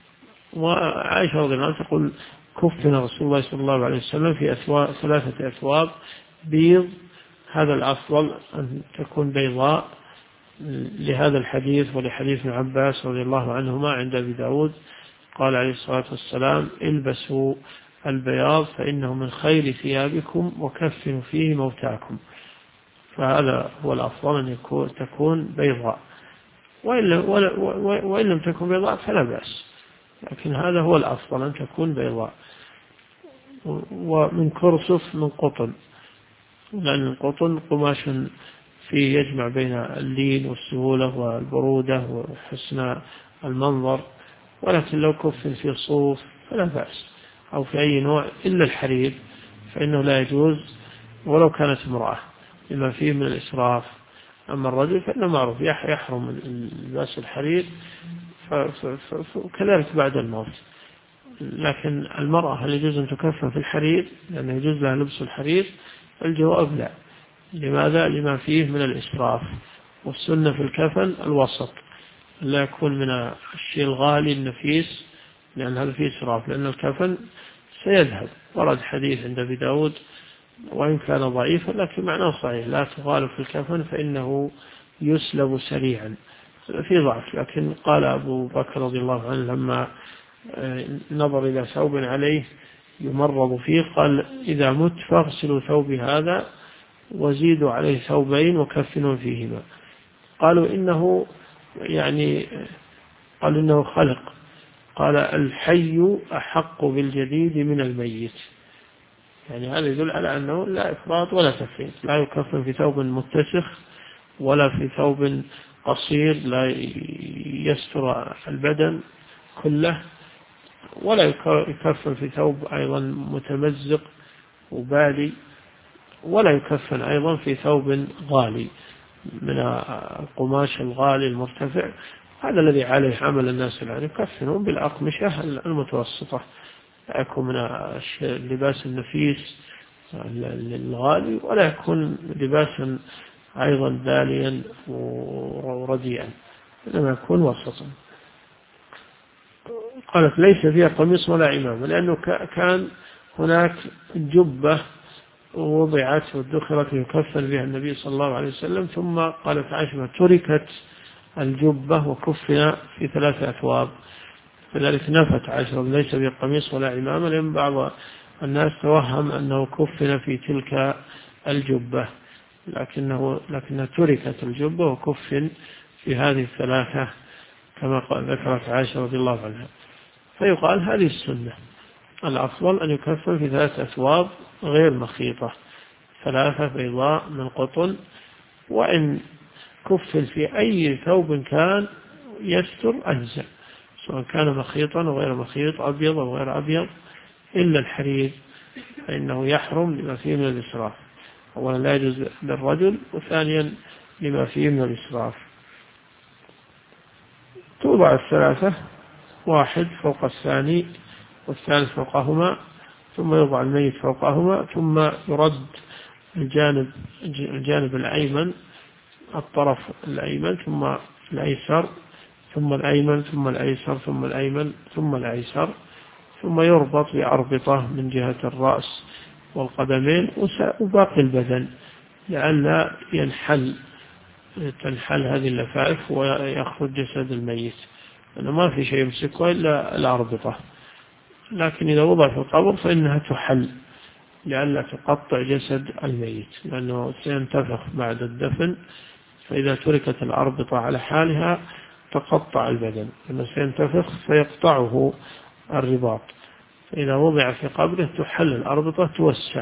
وعائشة رضي الله عنها تقول كفن رسول الله صلى الله عليه وسلم في 3 أثواب بيض. هذا الأفضل أن تكون بيضاء لهذا الحديث ولحديث ابن عباس رضي الله عنهما عند أبي داود قال عليه الصلاة والسلام البسوا البياض فإنه من خير ثيابكم وكفنوا فيه موتاكم. فهذا هو الأفضل أن تكون بيضاء، وإن لم تكن بيضاء فلا بأس، لكن هذا هو الأفضل أن تكون بيضاء. ومن كرسف من قطن، لأن القطن قماش فيه يجمع بين اللين والسهولة والبرودة وحسن المنظر. ولكن لو كفن في صوف فلا بأس، أو في أي نوع إلا الحرير فإنه لا يجوز ولو كانت امرأة، لما فيه من الإسراف أما الرجل فإنه معروف يحرم لباس الحرير كذلك بعد الموت. لكن المرأة هل يجوز أن تكفن في الحرير لأنه يجوز لها لبس الحرير؟ الجواب لا. لماذا؟ لما فيه من الإسراف، والسنة في الكفن الوسط، لا يكون من الشيء الغالي النفيس لأن هذا فيه إسراف، لأن الكفن سيذهب. ورد حديث عند أبي داود وإن كان ضعيفا لكن معناه صحيح: لا تغالب في الكفن فإنه يسلب سريعا. في ضعف، لكن قال أبو بكر رضي الله عنه لما نظر إلى ثوب عليه يمرض فيه قال: إذا مت فاغسلوا ثوبي هذا وزيدوا عليه ثوبين وكفنوا فيهما. قالوا إنه قال إنه خلق. قال: الحي أحق بالجديد من الميت. هذا يدل على أنه لا إفراط ولا تفريط، لا يكفن في ثوب متسخ ولا في ثوب قصير لا يستر البدن كله، ولا يكفن في ثوب أيضا متمزق وبالي، ولا يكفن أيضا في ثوب غالي من القماش الغالي المرتفع. هذا الذي عليه عمل الناس الآن، يكفنون بالأقمشة المتوسطة، لا يكون من اللباس النفيس الغالي، ولا يكون لباسا أيضا داليا ورديئا، إنما يكون وسطا. قالت: ليس فيها قميص ولا عمامة، لأنه كان هناك جبة وضعت وادخرت يكفن بها النبي صلى الله عليه وسلم، ثم قالت عائشة: تركت الجبة وكفن في 3 أثواب. فذلك نفت عائشة: ليس فيها قميص ولا عمامة، لأن بعض الناس توهم أنه كفن في تلك الجبة، لكنها تركت الجبة وكفن في هذه 3 كما ذكرت عائشة رضي الله عنها. فيقال هذه السنة، الأفضل أن يكفن في 3 أثواب غير مخيطة، 3 بيضاء من قطن، وإن كفن في أي ثوب كان يستر أجزاء، سواء كان مخيطا وغير مخيط، أبيض أو غير أبيض، إلا الحرير فإنه يحرم لما فيه من الإسراف. أولا لا يجوز للرجل، وثانيا لما فيه من الإسراف. توضع 3 واحد فوق الثاني والثالث فوقهما، ثم يوضع الميت فوقهما، ثم يرد الجانب الأيمن، الطرف الأيمن ثم الأيسر، ثم الأيمن ثم الأيسر ثم الأيمن ثم الأيسر، ثم يربط بأربطة من جهة الرأس والقدمين وباقي البدن لئلا تنحل هذه اللفائف ويخرج جسد الميت، لأنه ما في شيء يمسكه إلا الأربطة. لكن إذا وضع في القبر فإنها تحل لئلا تقطع جسد الميت، لأنه سينتفخ بعد الدفن، فإذا تركت الأربطة على حالها تقطع البدن، لأنه سينتفخ فيقطعه الرباط. فإذا وضع في قبره تحل الأربطة،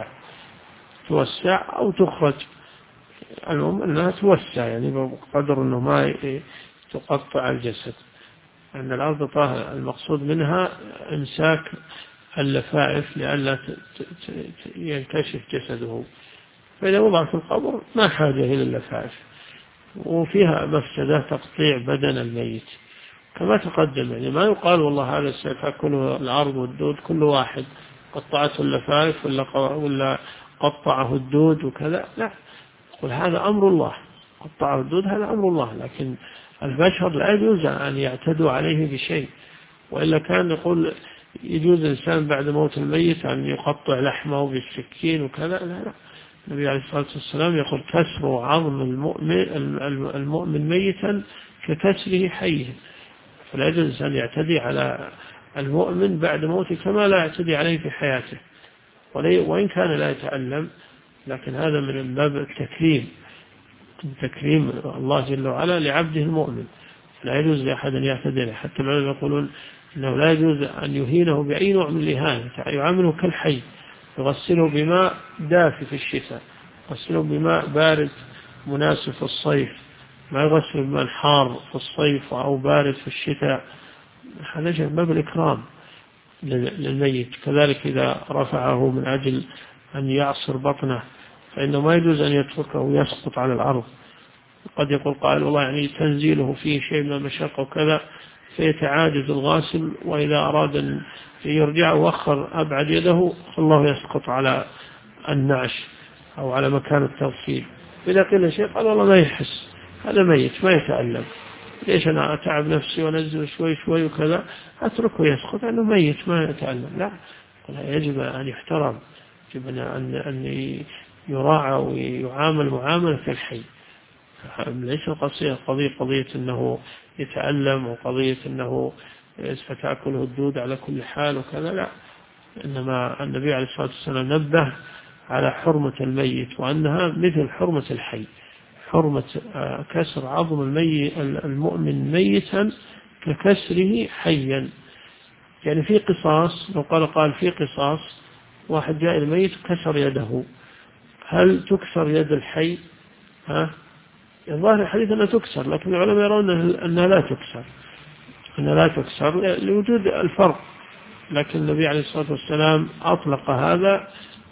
توسع أو تخرج، المهم أنها توسع بقدر أنه ما تقطع الجسد، أن الأربطة المقصود منها إمساك اللفائف لئلا ينكشف جسده. فإذا وضع في القبر ما حاجة إلى اللفائف، وفيها مفسدة تقطيع بدن الميت كما تقدم. ما يقال والله هذا سيأكله العرض والدود، كل واحد قطعته اللفائف ولا قطعه الدود وكذا، لا، قل هذا أمر الله، قطعه الدود هذا أمر الله، لكن البشر لا يجوز أن يعتدوا عليه بشيء، وإلا كان يقول يجوز الإنسان بعد موت الميت أن يقطع لحمه بالسكين وكذا، لا. النبي عليه الصلاة والسلام يقول: كسر عظم المؤمن ميتا ككسره حيه. فلا يجوز الإنسان يعتدي على المؤمن بعد موته كما لا يعتدي عليه في حياته، وإن كان لا يتألم، لكن هذا من باب تكريم الله جل وعلا لعبده المؤمن. لا يجوز لأحد أن يعتدي عليه، حتى العلماء يقولون أنه لا يجوز أن يهينه بأي نوع من الإهانة، يعامله كالحي، يغسله بماء دافي في الشتاء، يغسله بماء بارد مناسب في الصيف، ما يغسل بماء حار في الصيف أو بارد في الشتاء. هذا من باب الإكرام للميت. كذلك إذا رفعه من أجل أن يعصر بطنه فإنه ما يجوز أن يتركه يسقط على الأرض، قد يقول قائل والله يعني تنزيله فيه شيء من المشقة وكذا، فيتعاجز الغاسل، وإذا أراد أن يرجع وأخر أبعد يده الله يسقط على النعش أو على مكان التغسيل. إذا قيل شيء قال والله ما يحس، هذا ميت ما يتألم، ليش أنا أتعب نفسي وأنزل شوي شوي وكذا، أتركه يسقط أنه ميت ما يتألم. لا، يجب أن يحترم، يجب أن يراعى ويعامل معاملة الحي. ليس قضية أنه يتألم وقضية أنه ستأكله الدود على كل حال وكذا، لا، إنما النبي عليه الصلاة والسلام نبه على حرمة الميت وأنها مثل حرمة الحي، حرمة كسر عظم المؤمن ميتا ككسره حيا. يعني في قصاص، لو قال في قصاص، واحد جاء الميت كسر يده، هل تكسر يد الحي؟ الظاهر الحديث أنها تكسر، لكن العلماء يرون أنها لا تكسر لوجود الفرق. لكن النبي عليه الصلاة والسلام أطلق هذا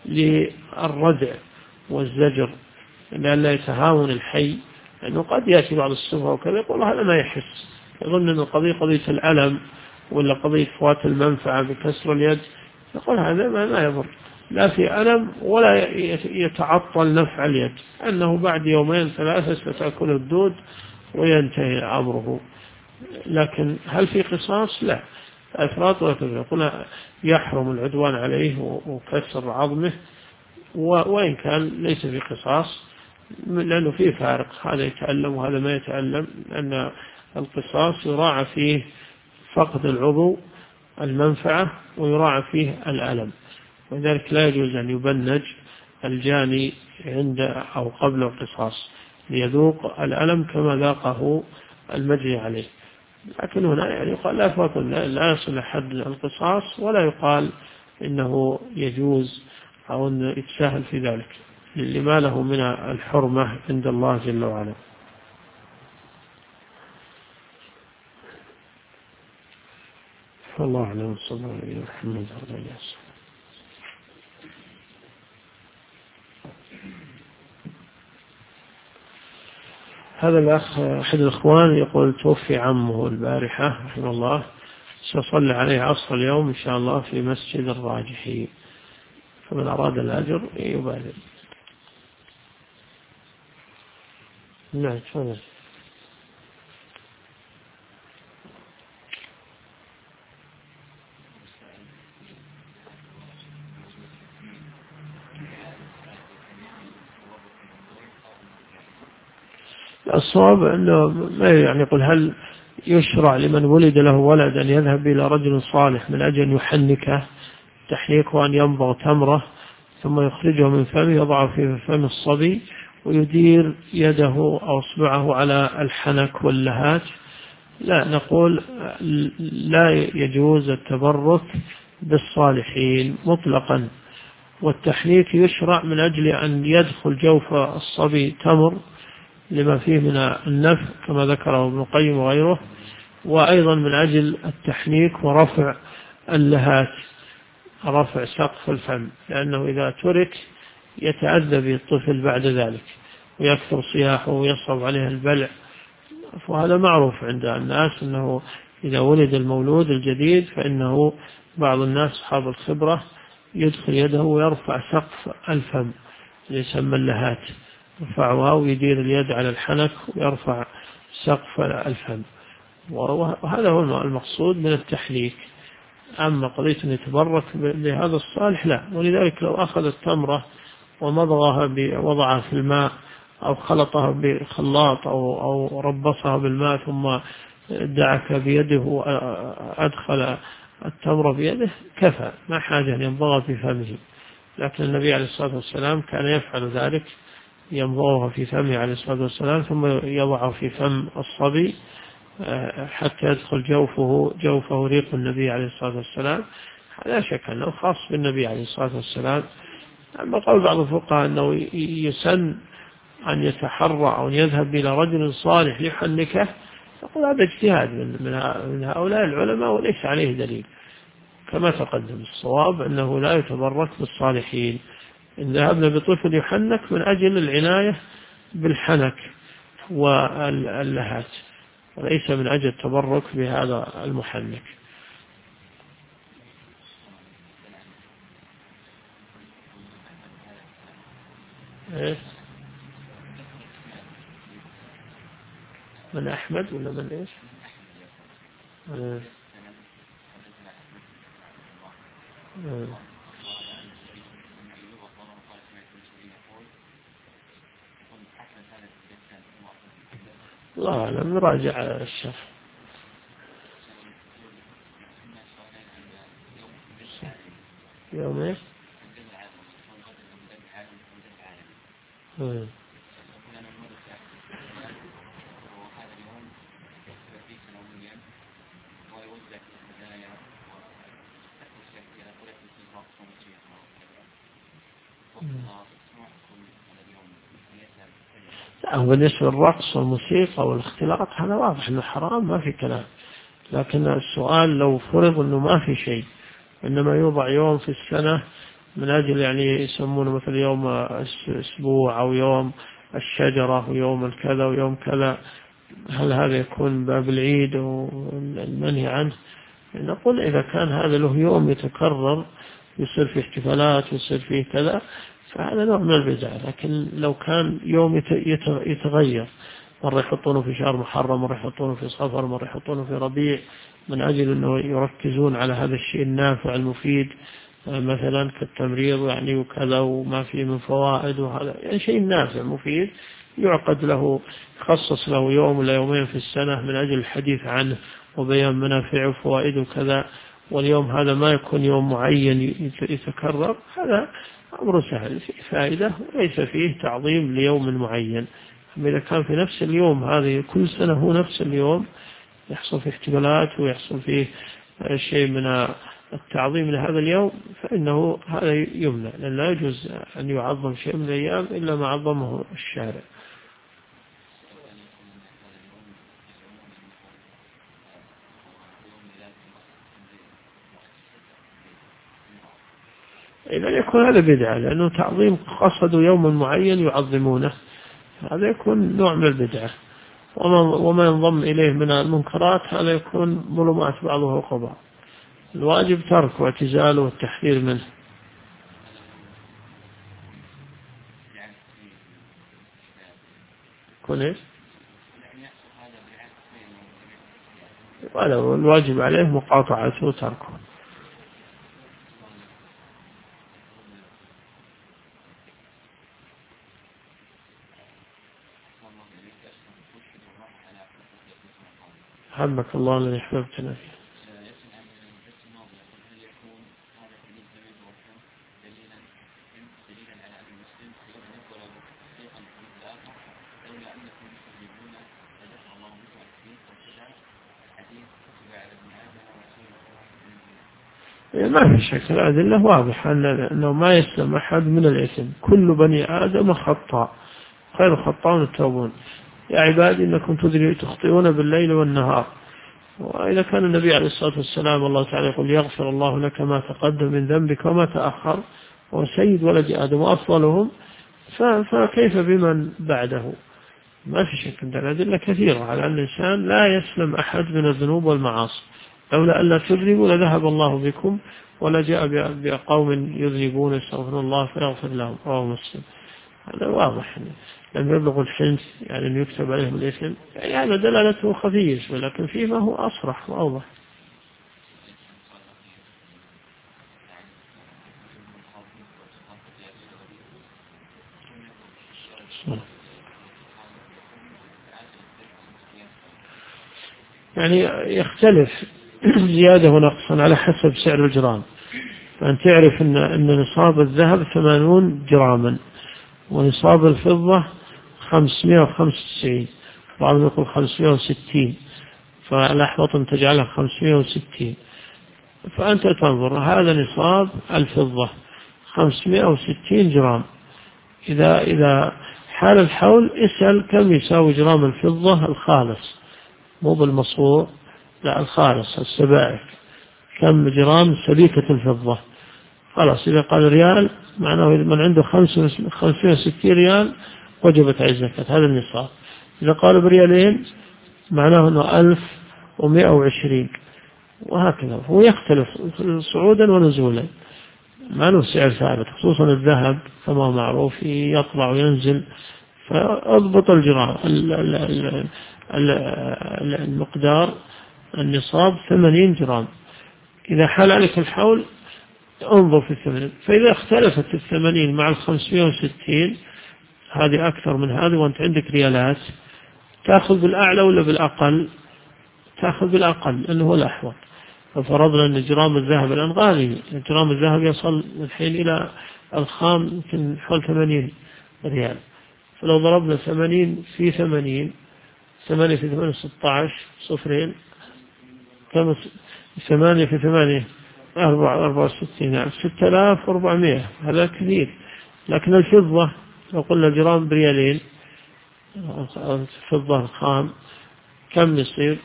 للردع والزجر، لأن لا يتهاون الحي، لأنه قد يأتي بعض السفهاء وكذا يقول هذا ما يحس، يظن أن القضية قضية الألم ولا قضية فوات المنفعة بكسر اليد، يقول هذا ما يضر، لا في ألم ولا يتعطل نفع اليد، أنه بعد يومين ثلاثة ستأكل الدود وينتهي أمره. لكن هل في قصاص؟ لا، أفراط يقول يحرم العدوان عليه وكسر عظمه، وإن كان ليس في قصاص، لأنه فيه فارق، هذا يتألم وهذا ما يتألم، لأن القصاص يراعى فيه فقد العضو المنفعة ويراعى فيه الألم، ولذلك لا يجوز أن يبنج الجاني عند أو قبل القصاص ليذوق الألم كما ذاقه المجري عليه. لكن هنا يعني يقال لا يصل حد القصاص، ولا يقال إنه يجوز أو أنه يتساهل في ذلك لما له من الحرمة عند الله جل وعلا. فالله أعلم، صلى الله عليه وسلم. هذا الأخ أحد الإخوان يقول توفي عمه البارحة رحمه الله، سأصلي عليه عصر اليوم إن شاء الله في مسجد الراجحي، فمن أراد الأجر يبادر. نعم، تفضل. الصواب أنه ما يعني يقول هل يشرع لمن ولد له ولد أن يذهب إلى رجل صالح من أجل أن يحنكه تحنيك، وأن يمضغ تمرة ثم يخرجه من فمه يضعه في فم الصبي ويدير يده أو أصبعه على الحنك واللهات؟ لا، نقول لا يجوز التبرك بالصالحين مطلقا، والتحنيك يشرع من أجل أن يدخل جوف الصبي تمر لما فيه من النفع كما ذكره ابن القيم وغيره، وأيضا من أجل التحنيك ورفع اللهات، رفع سقف الفم، لأنه إذا ترك يتأذى به الطفل بعد ذلك ويكثر صياحه ويصعب عليه البلع. وهذا معروف عند الناس أنه إذا ولد المولود الجديد فإنه بعض الناس أصحاب الخبرة يدخل يده ويرفع سقف الفم يسمى اللهات، يرفعها ويدير اليد على الحنك ويرفع سقف الفم، وهذا هو المقصود من التحنيك. أما قضية أن يتبرك بهذا الصالح لا، ولذلك لو أخذ التمرة ومضغها وضعها في الماء أو خلطها بخلاط أو ربصها بالماء ثم دعك بيده وأدخل التمرة بيده كفى، ما حاجة أن يمضغها في فمه. لكن النبي عليه الصلاة والسلام كان يفعل ذلك، يمضغها في فمه عليه الصلاة والسلام ثم يضعه في فم الصبي حتى يدخل جوفه ريق النبي عليه الصلاة والسلام. لا شك أنه خاص بالنبي عليه الصلاة والسلام. أما قول بعض الفقهاء أنه يسن أن يتحرى أو يذهب إلى رجل صالح يحنكه، يقول هذا اجتهاد من هؤلاء العلماء وليس عليه دليل، كما تقدم. الصواب أنه لا يتبرك بالصالحين. إن ذهبنا بطفل يحنك من أجل العناية بالحنك واللهات، وليس من أجل التبرك بهذا المحنك. إيه؟ من أحمد ولا من إيش؟ إيه؟ إيه؟ الله أعلم، نراجع الشرح. يوم إيش؟ إيه؟ بالنسبة للرقص والموسيقى والاختلاط هذا واضح أنه حرام، ما في كلام. لكن السؤال لو فرض أنه ما في شيء، إنما يوضع يوم في السنة من أجل يعني يسمونه مثل يوم أسبوع أو يوم الشجرة ويوم الكذا ويوم كذا، هل هذا يكون باب العيد والمنهي عنه؟ نقول إذا كان هذا له يوم يتكرر يصير فيه احتفالات ويصير فيه كذا فهذا نوع من البدعة. لكن لو كان يوم يتغير، مرة يحطونه في شهر محرم، مرة يحطونه في صفر، مرة يحطونه في ربيع، من أجل أنه يركزون على هذا الشيء النافع المفيد مثلا كالتمريض يعني وكذا وما فيه من فوائد، وهذا يعني شيء نافع مفيد يعقد له، يخصص له يوم ولا يومين في السنة من أجل الحديث عنه وبيان منافعه وفوائده وكذا، واليوم هذا ما يكون يوم معين يتكرر، هذا أمر سهل فيه فائدة وليس فيه تعظيم ليوم معين. أما إذا كان في نفس اليوم هذه كل سنة هو نفس اليوم يحصل فيه احتفالات ويحصل فيه شيء من التعظيم لهذا اليوم فإنه هذا يمنع، لأن لا يجوز أن يعظم شيء من الأيام إلا ما عظمه الشارع. إذا يكون هذا بدعة، لأنه تعظيم قصدوا يوم معين يعظمونه، هذا يكون نوع من البدعة. وما ينضم إليه من المنكرات هذا يكون ظلمات بعضها فوق بعض. الواجب ترك واعتزاله والتحذير منه. يكون إيش؟ الواجب عليه مقاطعته وتركه. حبك الله الذي أحببتنا فيه. ما في شك، الأدلة واضحة أنه ما يسلم أحد من الإثم، كل بني آدم خطاء خير الخطاؤون التوابون، يا عبادي إنكم تخطئون بالليل والنهار. وإذا كان النبي عليه الصلاة والسلام الله تعالى يقول يغفر الله لك ما تقدم من ذنبك وما تأخر، وسيد ولد آدم وأفضلهم، فكيف بمن بعده؟ ما في شك أن الأدلة كثيرة على أن الإنسان لا يسلم أحد من الذنوب والمعاصي، لولا ألا تذنبوا لذهب الله بكم ولا جاء بقوم يذنبون يستغفرون الله فيغفر لهم، رواه مسلم. هذا واضح لم يبلغ الحنث يعني أن يكتب عليهم الإثم، يعني هذا دلالته خفية، ولكن فيما هو أصرح وأوضح. يعني يختلف زيادة ونقصا على حسب سعر الجرام. فأن تعرف أن نصاب الذهب 80 جراما ونصاب الفضة 595، بعضهم يقول 560، فالأحوط أن تجعلها 560. فأنت تنظر هذا نصاب الفضة 560 جرام، إذا حال الحول اسأل كم يساوي جرام الفضة الخالص، مو بالمصفوع، لا الخالص السبائك، كم جرام سبيكة الفضة. خلاص إذا قال ريال معناه من عنده 560 ريال وجبت عليه الزكاة، هذا النصاب. إذا قالوا بريالين معناه أنه 1120، وهكذا. هو يختلف صعودا ونزولا، ما له سعر ثابت، خصوصا الذهب كما هو معروف يطلع وينزل. فأضبط الجرام المقدار النصاب 80 جرام. إذا حال عليك الحول انظر في الثمانين، فإذا اختلفت 80 مع 560 هذه أكثر من هذه وأنت عندك ريالات، تأخذ بالأعلى ولا بالأقل؟ تأخذ بالأقل لأنه هو الأحوط. ففرضنا أن جرام الذهب الآن غالي، جرام الذهب يصل الحين إلى الخام يمكن حول 80 ريال، فلو ضربنا 80 في 80، 8 في 8 16 صفرين، كم 8 في 8 64، يعني 6400، هذا كثير. لكن الفضة لو قلنا جرام بريالين الفضة الخام كم يصير؟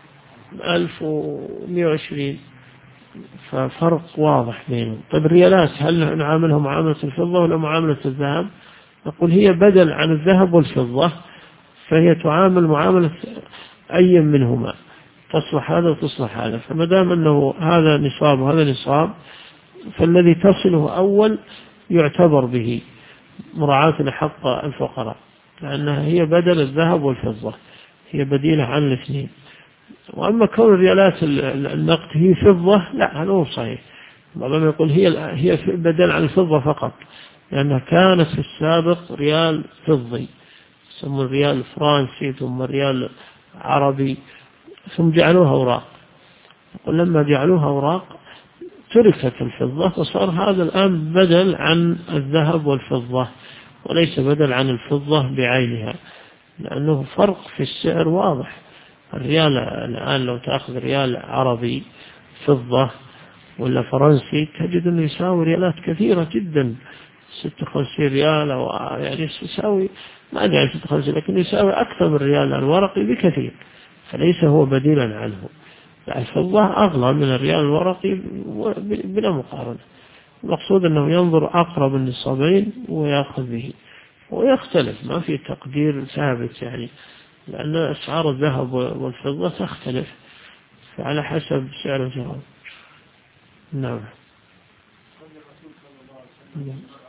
1120، ففرق واضح بينهم. طيب الريالات هل نعاملها معاملة الفضة ولا معاملة الذهب؟ نقول هي بدل عن الذهب والفضة، فهي تعامل معاملة أي منهما، تصلح هذا وتصلح هذا. فما دام أنه هذا نصاب وهذا نصاب، فالذي تصله أول يعتبر به مراعاة لحق الفقراء، لأنها هي بدل الذهب والفضة، هي بديلة عن الاثنين. وأما كون الريالات النقد هي فضة، لا هذا هو صحيح. بعضهم يقول هي بدل عن الفضة فقط، لأنها كانت في السابق ريال فضي، يسمون الريال فرنسي ثم ريال عربي، ثم جعلوها أوراق. ولما جعلوها أوراق تركت الفضة، وصار هذا الآن بدل عن الذهب والفضة وليس بدل عن الفضة بعينها، لأنه فرق في السعر واضح. الريال الآن لو تأخذ ريال عربي فضة ولا فرنسي تجد أنه يساوي ريالات كثيرة جدا، 56 ريال، أو يعني يساوي ما أدري عن 56، لكن يساوي أكثر من الريال الورقي بكثير، فليس هو بديلا عنه. الفضة أغلى من الريال الورقي بلا مقارنة. المقصود أنه ينظر أقرب النصابين ويأخذ به، ويختلف، ما في تقدير ثابت يعني، لأن أسعار الذهب والفضة تختلف على حسب سعر الجرام. نعم.